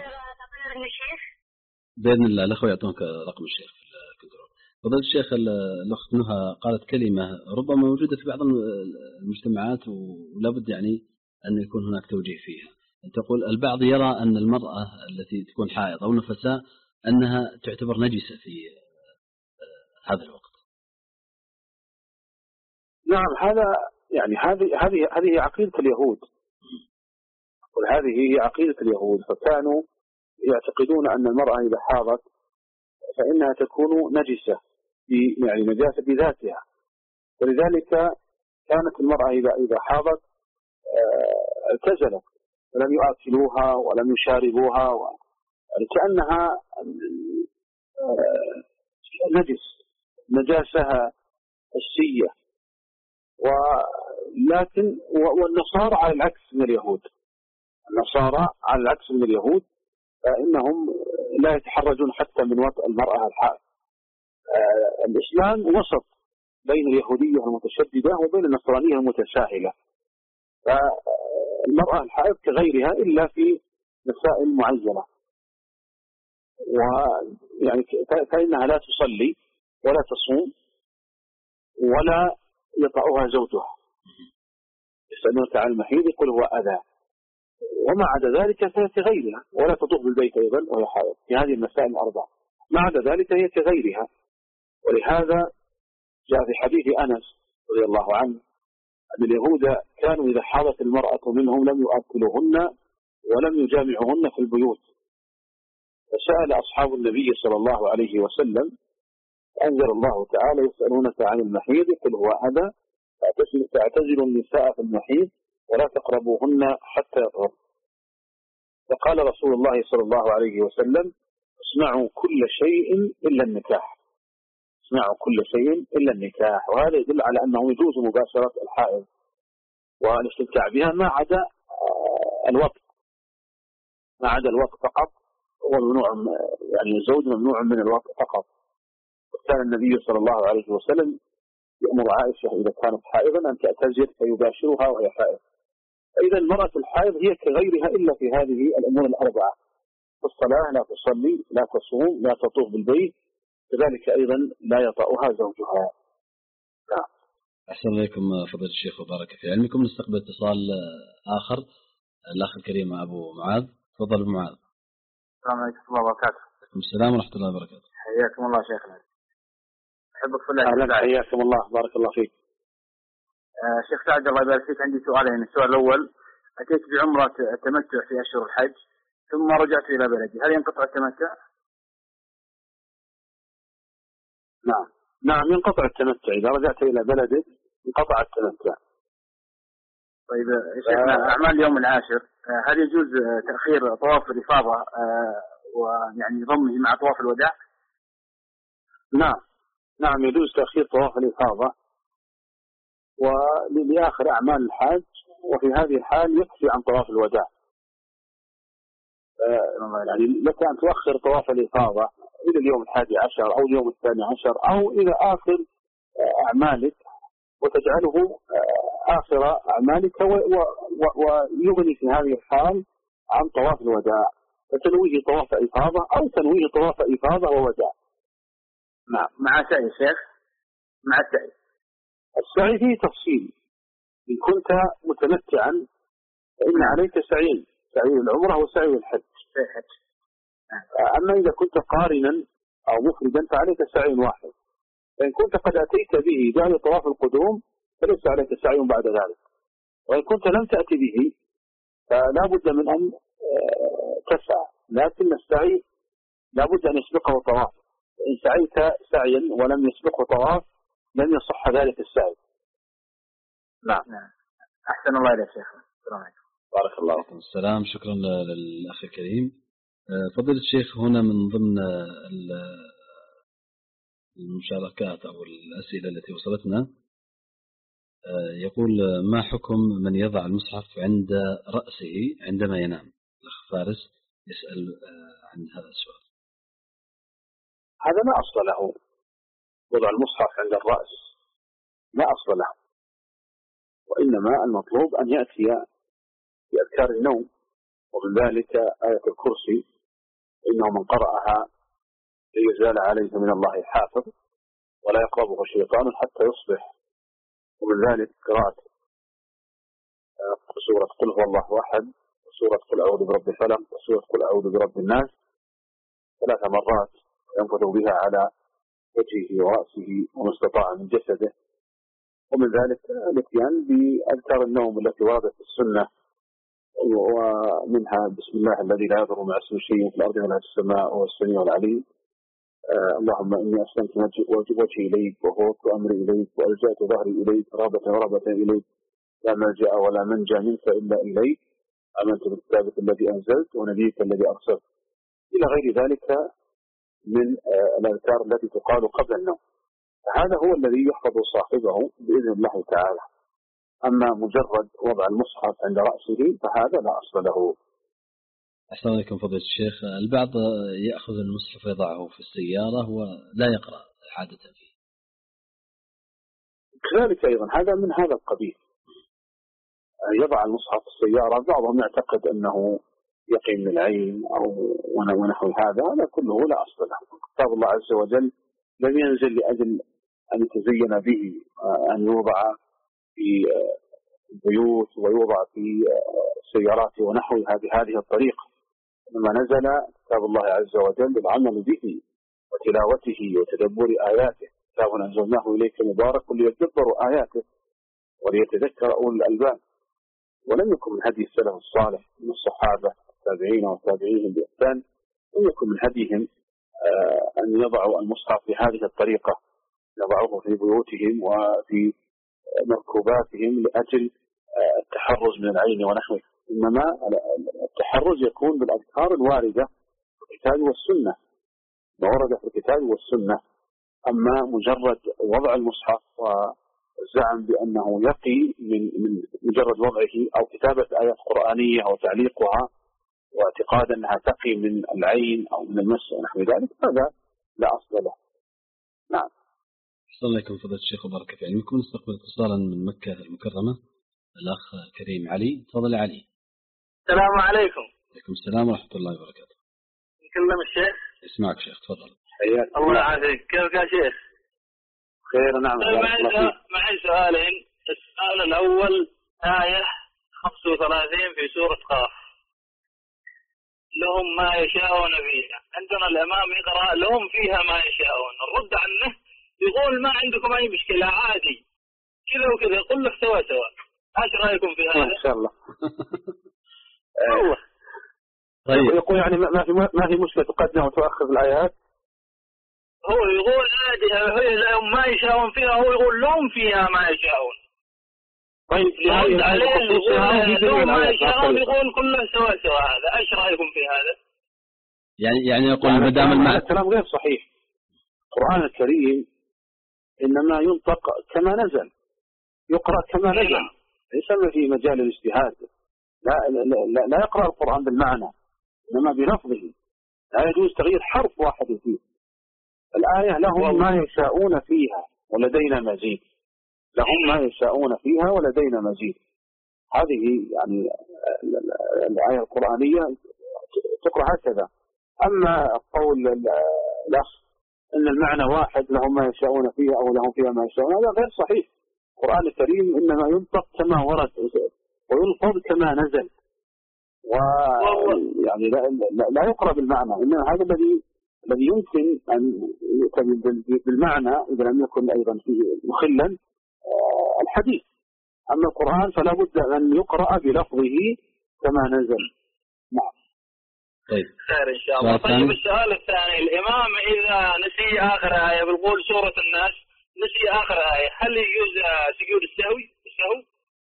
بإذن الله الأخوة يعطونك رقم الشيخ في الكنترول. فضيلة الشيخ، الأخت نهى قالت كلمة ربما موجودة في بعض المجتمعات ولا بد يعني أن يكون هناك توجيه فيها. تقول البعض يرى أن المرأة التي تكون حائض أو نفساء أنها تعتبر نجسة في هذا الوقت. نعم، هذا يعني هذه هذه هذه عقيدة اليهود، وهذه هي عقيدة اليهود، فكانوا يعتقدون أن المرأة إذا حاضت فإنها تكون نجسة، يعني نجاسة بذاتها، ولذلك كانت المرأة إذا إذا حاضت اعتزلت ولم يؤكلوها ولم يشاربوها، يعني كأنها نجس، نجاسها حسية. ولكن والنصارى على العكس من اليهود، النصارى على العكس من اليهود فإنهم لا يتحرجون حتى من وطئ المرأة الحائض. الإسلام وسط بين اليهودية المتشددة وبين النصرانية المتساهلة، فالمرأة الحائض كغيرها إلا في مسائل معينة، ويعني فإنها لا تصلي ولا تصوم ولا يطأها زوجها، يسألونك عن المحيض يقول هو أذى، وما عدا ذلك فهي كغيرها، ولا تطوف بالبيت أيضا وهي حائض في هذه المسائل الأربعة، ما عدا ذلك هي كغيرها. ولهذا جاء في حديث أنس رضي الله عنه أن اليهود كانوا إذا حاضت المرأة منهم لم يؤكلوهن ولم يجامعوهن في البيوت، فسأل أصحاب النبي صلى الله عليه وسلم، أنزل الله تعالى يسألونك عن المحيض قل هو أذى فاعتزلوا النساء في المحيض ولا تقربوهن حتى يطهرن. فقال رسول الله صلى الله عليه وسلم اصنعوا كل شيء إلا النكاح، اصنعوا كل شيء إلا النكاح. وهذا يدل على أنه يجوز مباشرة الحائض والاستمتاع بها ما عدا الوقت، ما عدا الوقت فقط، هو ممنوع، يعني الزوج ممنوع من الوقت فقط. وكان النبي صلى الله عليه وسلم يأمر عائشة إذا كانت حائضا أن تعتزل فيباشرها وهي حائض. إذا المرأة الحائض هي كغيرها إلا في هذه الأمور الأربعة، في الصلاة لا تصلي لا تصوم لا تطوف بالبيت، كذلك أيضا لا يطأها زوجها. نعم. أحسن إليكم فضيلة الشيخ وبارك في علمكم. نستقبل اتصال آخر، الأخ الكريم أبو معاذ. تفضل أبو معاذ. السلام عليكم ورحمة الله وبركاته. وعليكم السلام ورحمة الله وبركاته. حياكم الله شيخنا. أحبك في الله. أهلا، حياكم الله، بارك الله فيك. آه شيخ سعد الله يبارك فيك، عندي سؤالين. السؤال الأول، أتيت بعمرة التمتع في أشهر الحج ثم رجعت إلى بلدي، هل ينقطع التمتع؟ نعم نعم ينقطع التمتع، إذا رجعت إلى بلدك انقطع التمتع. طيب يا شيخنا، أعمال اليوم العاشر هل يجوز تأخير طواف الإفاضة آه ويعني ضمه مع طواف الوداع؟ نعم نعم يجوز تأخير طواف الإفاضة ولآخر أعمال الحاج، وفي هذه الحال يكفي عن طواف الوداع. آه يعني لك أن تؤخر طواف الإفاضة إلى اليوم الحادي عشر أو اليوم الثاني عشر أو إلى آخر أعمالك، وتجعله آخر أعمالك ويغني في هذه الحال عن طواف الوداع، فتنويه طواف إفاضة أو تنويه طواف إفاضة ووداع. نعم. مع سعي شيخ، مع السعي. السعي فيه تفصيل، إن كنت متمتعا فإن عليك سعيين، سعي العمرة وسعي الحج. أما إذا كنت قارنا أو مفردا فعليك سعي واحد، فإن كنت قد أتيت به بعد طواف القدوم فليس عليك سعي بعد ذلك، وإن كنت لم تأتي به فلا بد من أن تسعى، لكن السعي لا بد أن يسبقه طواف، إن سعيت سعيا ولم يسبقه طواف لم يصح ذلك السعي. نعم. أحسن الله إليك شيخ. السلام عليكم. بارك الله فيكم. السلام. شكرا للأخ الكريم. فضيلة الشيخ، هنا من ضمن المشاركات أو الأسئلة التي وصلتنا يقول ما حكم من يضع المصحف عند رأسه عندما ينام؟ الأخ فارس يسأل عن هذا السؤال. هذا ما أصل له، وضع المصحف عند الرأس ما أصل له، وإنما المطلوب أن يأتي بأذكار النوم، ومن ذلك آية الكرسي إنه من قرأها يزال عليه من الله حافظ ولا يقربه شيطان حتى يصبح. ومن ذلك قراءة سورة قل هو الله أحد، وسورة قل أعوذ برب الفلق، وسورة قل أعوذ برب الناس ثلاث مرات ينفذ بها على وجهه ورأسه وما استطاع من جسده، ومن ذلك الاتيان بأذكار النوم التي وردت في السنة، ومنها بسم الله الذي لا يضر مع اسمه شيء في الأرض ولا في السماء وهو السميع العليم. آه اللهم إني أسلمت وجهي إليك وفوضت أمري إليك وألجأت ظهري إليك رغبة ورهبة إليك لا ملجأ ولا منجا منك إلا إليك آمنت بكتابك الذي أنزلت ونبيك الذي أرسلت إلى غير ذلك من آه الأذكار التي تقال قبل النوم. هذا هو الذي يحفظ صاحبه بإذن الله تعالى. أما مجرد وضع المصحف عند رأسه فهذا لا أصل له. أحسن عليكم فضيلة الشيخ. البعض يأخذ المصحف يضعه في السيارة ولا يقرأ عادة فيه. كذلك أيضا هذا من هذا القبيل، يضع المصحف في السيارة. بعضهم يعتقد أنه يقي من العين أو ونحو هذا، هذا كله لا أصل له. كتاب الله عز وجل لم ينزل لأجل أن يتزين به، أن يوضع في البيوت ويوضع في السيارات ونحوها بهذه الطريقة، إنما نزل كتاب الله عز وجل للعمل به وتلاوته وتدبر آياته. كتاب أنزلناه إليك مبارك ليتدبروا آياته وليتذكر أولو الألباب. ولم يكن من هدي السلف الصالح من الصحابة التابعين والتابعين بإحسان، لم يكن من هديهم أن يضعوا المصحف بهذه الطريقة، يضعوه في بيوتهم وفي مركوباتهم لأجل التحرز من العين ونحوه. إنما التحرز يكون بالأذكار الواردة في الكتاب والسنة، ما ورد في الكتاب والسنة. أما مجرد وضع المصحف والزعم بأنه يقي من من مجرد وضعه أو كتابة آيات قرآنية أو تعليقها واعتقاد أنها تقي من العين أو من المس ونحو ذلك، هذا لا أصل له. نعم. أحسن عليكم فضيلة الشيخ وبارك في علمكم. نستقبل اتصالا من مكة المكرمة الأخ كريم علي. تفضل علي. السلام عليكم. عليكم السلام ورحمة الله وبركاته. نكلم الشيخ. اسمعك شيخ تفضل. حياك الله يعافيك. كيفك يا شيخ؟ خير. نعم. معي سؤالين. السؤال الأول آية خمسة وثلاثين في سورة قاف، لهم ما يشاءون فيها. عندنا الإمام يقرأ لهم فيها ما يشاءون، الرد عنه يقول ما عندكم أي مشكلة عادي كذا وكذا، يقول لك سوا سوا. ايش رأيكم في هذا؟ ما شاء الله. والله. طيب. يقول يعني ما في ما في مشكلة تقدم وتؤخر الآيات. هو يقول عادي هي لهم ما يشاءون فيها، هو يقول لهم فيها ما يشاءون. طيب يرد عليه يقول لهم ما يشاءون، يقول كله سوا سوا. هذا ايش رأيكم في هذا؟ يعني يعني يقول ما دام المعنى الكلام غير صحيح. القرآن الكريم إنما ينطق كما نزل، يقرأ كما نزل، ليس في مجال الاجتهاد. لا, لا, لا يقرأ القرآن بالمعنى إنما بلفظه، لا يجوز تغيير حرف واحد فيه. الآية لهم ما يشاءون فيها ولدينا مزيد، لهم ما يشاءون فيها ولدينا مزيد. هذه يعني الآية القرآنية تقرأ هكذا. أما قول الأخ إن المعنى واحد لهم ما يشاءون فيها أو لهم فيها ما يشاءون، هذا غير صحيح. القرآن الكريم إنما ينطق كما ورد ويلفظ كما نزل، ويعني لا, لا, لا يقرأ بالمعنى. إنما هذا الذي الذي يمكن أن يؤتى بالمعنى إذا لم يكن أيضا فيه مخلا الحديث. أما القرآن فلا بد أن يقرأ بلفظه كما نزل. نعم. طيب. خير إن شاء الله. طيب السؤال الثاني، الإمام إذا نسي آخر آية بالقول سورة الناس، نسي آخر آية، هل يجوز سجود السهوي؟ السهو؟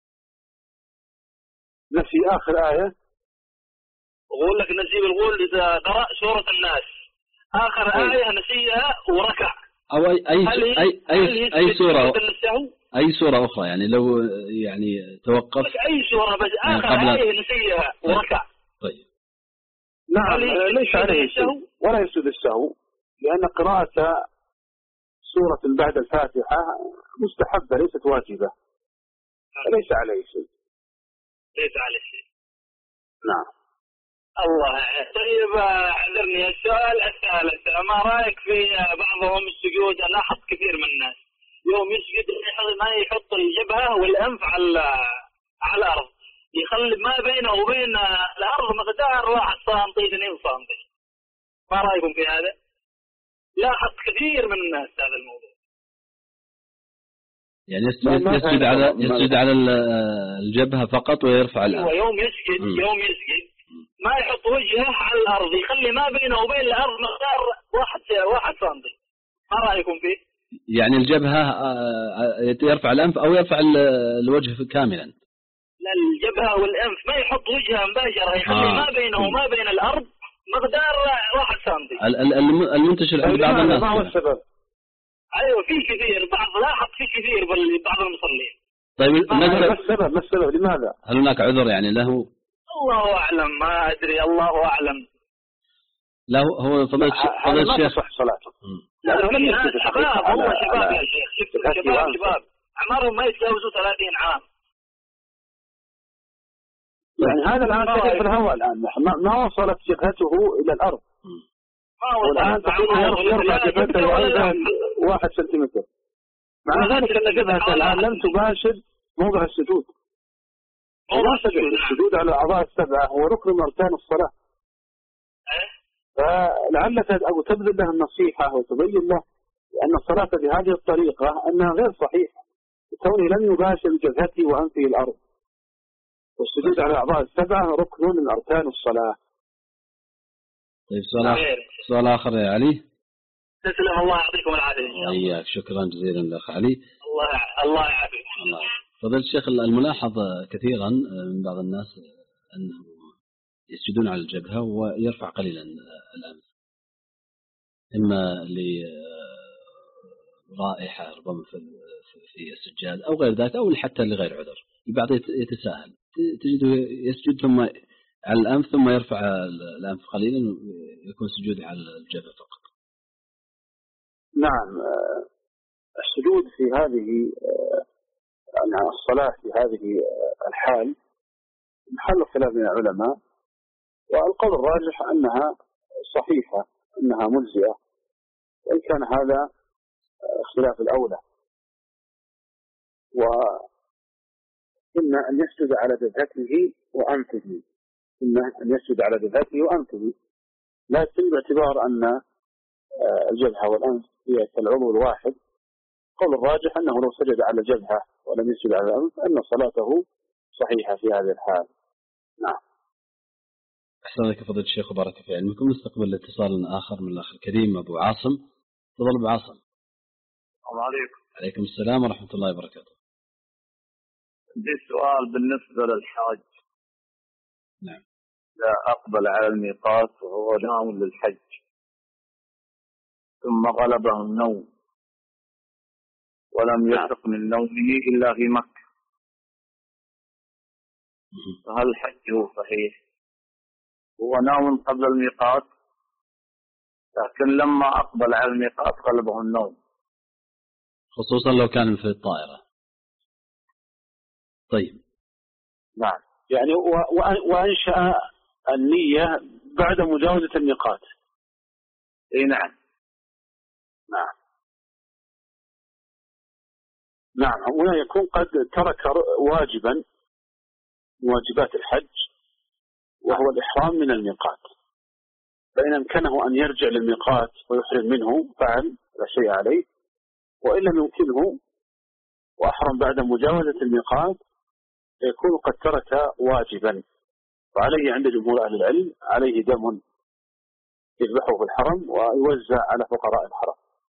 نسي آخر آية؟ أقول لك نسي بالقول إذا قرأ سورة الناس آخر أي. آية نسيها وركع، أو أي أي أي أي, أي سورة أي سورة أخرى، يعني لو يعني توقف أي سورة بس آخر آية نسيها وركع. طيب. نعم ليس عليه شيء ولا يسجد السهو، لأن قراءة سورة بعد الفاتحة مستحبة ليست واجبة، ليس عليه شيء. ليس عليه شيء. نعم. الله. طيب اعذرني. السؤال الثالث، ما رأيك في بعضهم السجود؟ لاحظ كثير من الناس يوم يسجد ما يحط الجبهة والأنف على على الأرض، يخلي ما بينه وبين الأرض مقدار واحد سنتي اثنين سنتي. ما رأيكم في هذا؟ لاحظ كثير من الناس هذا الموضوع. يعني يسجد, يسجد على يسجد على الجبهة فقط ويرفع الأنف. ويوم يسجد م. يوم يسجد ما يحط وجهه على الأرض، يخلي ما بينه وبين الأرض مقدار واحد واحد سنتي. ما رأيكم فيه؟ يعني الجبهة يرفع الأنف أو يرفع الوجه كاملا؟ لا، الجبهة والأنف ما يحط وجهه مباشرة، يخلي آه. ما بينه وما بين الأرض مقدار واحد سنتي. المنتشر عند بعض الناس. ما هو السبب؟ أيوة في كثير، بعض لاحظ في كثير بعض المصلين. طيب ما السبب؟ ما السبب؟ لماذا؟ هل هناك عذر يعني له؟ الله أعلم، ما أدري، الله أعلم. لا هو فضيلة فضيلة الشيخ صح صلاته. لا لم يثبت شباب، هم شباب يا شيخ، شباب شباب أعمارهم ما يتجاوزوا ثلاثين عام. يعني هذا الآن في الهواء الآن ما وصلت جبهته إلى الأرض. والآن تقول يرفع جبهته أيضا واحد سنتيمتر. مع ذلك أن جبهته الآن لم تباشر موضع السجود. السجود على الأعضاء السبعة هو ركن من أركان الصلاة. فلعلك أو تبذل له النصيحة وتبين له أن الصلاة بهذه الطريقة أنها غير صحيحة، كونه لم يباشر جبهته وأنفه الأرض. والسجود على الأعضاء السبعة ركن من أركان الصلاة. طيب سؤال سؤال آخر يا علي. تسلم، الله يعطيكم العافية. إياك، شكرا جزيلا لأخ علي. الله الله يعافيك. فضيلة الشيخ، الملاحظ كثيرا من بعض الناس أنه يسجدون على الجبهة ويرفع قليلا الأنف، إما لرائحة ربما في السجاد أو غير ذلك، أو حتى لغير عذر. البعض يتساهل، تجده يسجد ثم على الأنف ثم يرفع الأنف قليلا ويكون سجود على الجبهة فقط. نعم، السجود في هذه الصلاة في هذه الحال محل خلاف من العلماء، والقول الراجح أنها صحيحة، أنها مجزئة، وإن كان هذا اختلاف الأولى. وإما أن يسجد على جبهته وأنفه، إما أن يسجد على جبهته وأنفه، لكن باعتبار أن الجبهة والأنف هي كالعضو الواحد، قول الراجح أنه لو سجد على الجبهة ولم يسجد على الأنف أن صلاته صحيحة في هذه الحال. نعم. أحسن لك فضيلة الشيخ وبارك في علمكم. نستقبل اتصال آخر من الأخ الكريم أبو عاصم. تفضل أبو عاصم. السلام عليكم. عليكم السلام ورحمة الله وبركاته. عندي سؤال بالنسبة للحاج. نعم. إذا أقبل على الميقات وهو ناوي للحج ثم غلبه النوم ولم يفق من نومه إلا في مكة، فهل حجه صحيح؟ هو نام قبل الميقات لكن لما أقبل على الميقات غلبه النوم، خصوصا لو كان في الطائرة. طيب. نعم، يعني وأنشأ النية بعد مجاوزة الميقات. اي نعم. نعم نعم هنا يكون قد ترك واجبا واجبات الحج وهو الإحرام من الميقات، فإن أمكنه أن يرجع للميقات ويحرم منه فعل، لا شيء عليه، وإن لم يمكنه وأحرم بعد مجاوزة الميقات يكون قد ترك واجبا، وعليه عند جمهور أهل العلم عليه دم يذبحه في الحرم ويوزع على فقراء الحرم.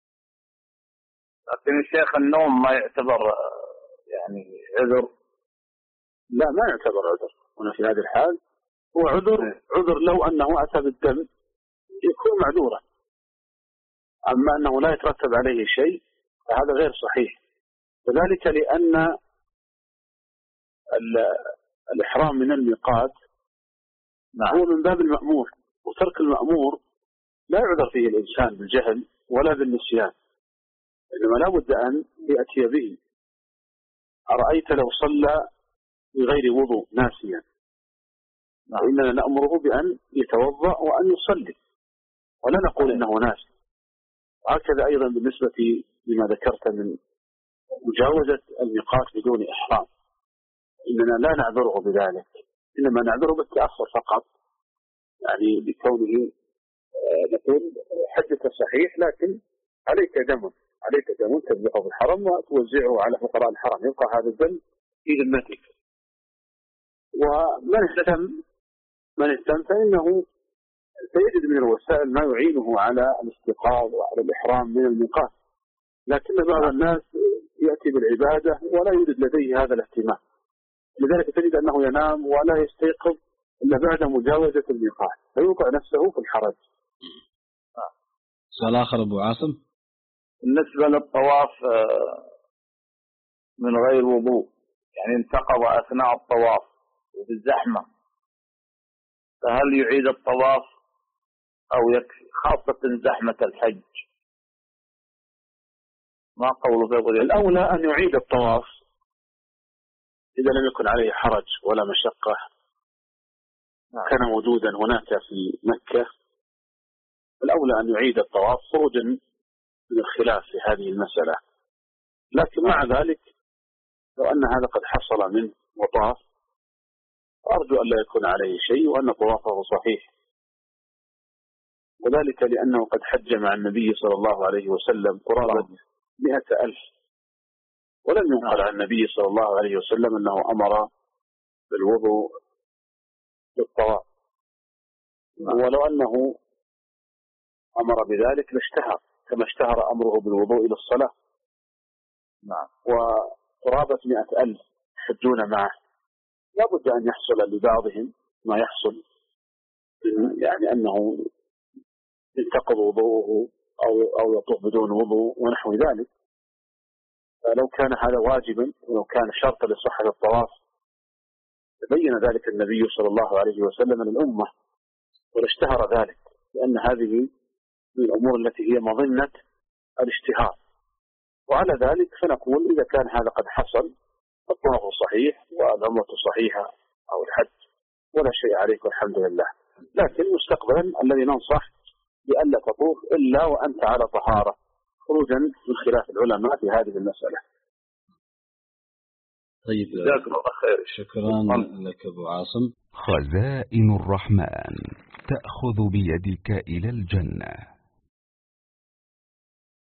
لكن الشيخ النوم ما يعتبر يعني عذر؟ لا، ما يعتبر عذر هنا في هذه الحال، هو عذر عذر لو أنه أتى بالدم يكون معذورا، أما أنه لا يترتب عليه شيء فهذا غير صحيح، وذلك لأن الإحرام من الميقات هو من باب المأمور، وترك المأمور لا يعذر فيه الإنسان بالجهل ولا بالنسيان، إنما لا بد أن يأتي به. أرأيت لو صلى بغير وضوء ناسيا، إننا نأمره بأن يتوضأ وأن يصلي ولا نقول إنه ناسي. وهكذا أيضا بالنسبة لما ذكرت من مجاوزة الميقات بدون إحرام، إننا لا نعذره بذلك، إنما نعذره بالتأخر فقط، يعني بكونه نقول حجك صحيح لكن عليك دم عليك دم تذبحه في الحرم وتوزعه على فقراء الحرم، يبقى هذا الدم في ذمتك. ومن اهتم من اهتم فإنه سيجد من الوسائل ما يعينه على الاستيقاظ وعلى الإحرام من الميقات، لكن بعض الناس يأتي بالعبادة ولا يوجد لديه هذا الاهتمام، لذلك تجد أنه ينام ولا يستيقظ إلا بعد مجاوزة الميقات فيوقع نفسه في الحرج. سؤال آخر أبو عاصم. بالنسبة للطواف من غير وضوء، يعني انتقض أثناء الطواف وبالزحمة، فهل يعيد الطواف أو يكفي، خاصة زحمة الحج؟ ما قوله في الغد؟ الأولى أن يعيد الطواف إذا لم يكن عليه حرج ولا مشقة كان موجودا هناك في مكة، الأولى أن يعيد الطواف خروجا من الخلاف في هذه المسألة. لكن مع ذلك لو أن هذا قد حصل منه وطاف أرجو أن لا يكون عليه شيء وأن طوافه صحيح، وذلك لأنه قد حج مع النبي صلى الله عليه وسلم قرابة مئة ألف، ولم ينقل عن النبي صلى الله عليه وسلم أنه أمر بالوضوء بالطواف، ولو أنه أمر بذلك لاشتهر كما اشتهر أمره بالوضوء إلى الصلاة. نعم. وقرابة مئة ألف يحجون معه، لا بد أن يحصل لبعضهم ما يحصل، يعني أنه ينتقض وضوءه أو أو يطوف بدون وضوء ونحو ذلك. فلو كان هذا واجبا ولو كان شرطا لصحة الطواف تبين ذلك النبي صلى الله عليه وسلم للأمة ولاشتهر ذلك، لأن هذه من الأمور التي هي مظنة الاشتهار. وعلى ذلك فنقول إذا كان هذا قد حصل الطواف صحيح والعمرة صحيحة أو الحج ولا شيء عليك والحمد لله. لكن مستقبلا الذي ننصح بألا تطوف إلا وأنت على طهارة خروجا من خلاف العلماء في هذه المسألة. طيب جزاك الله خير. شكرا لك أبو عاصم. خزائن الرحمن تأخذ بيدك إلى الجنة.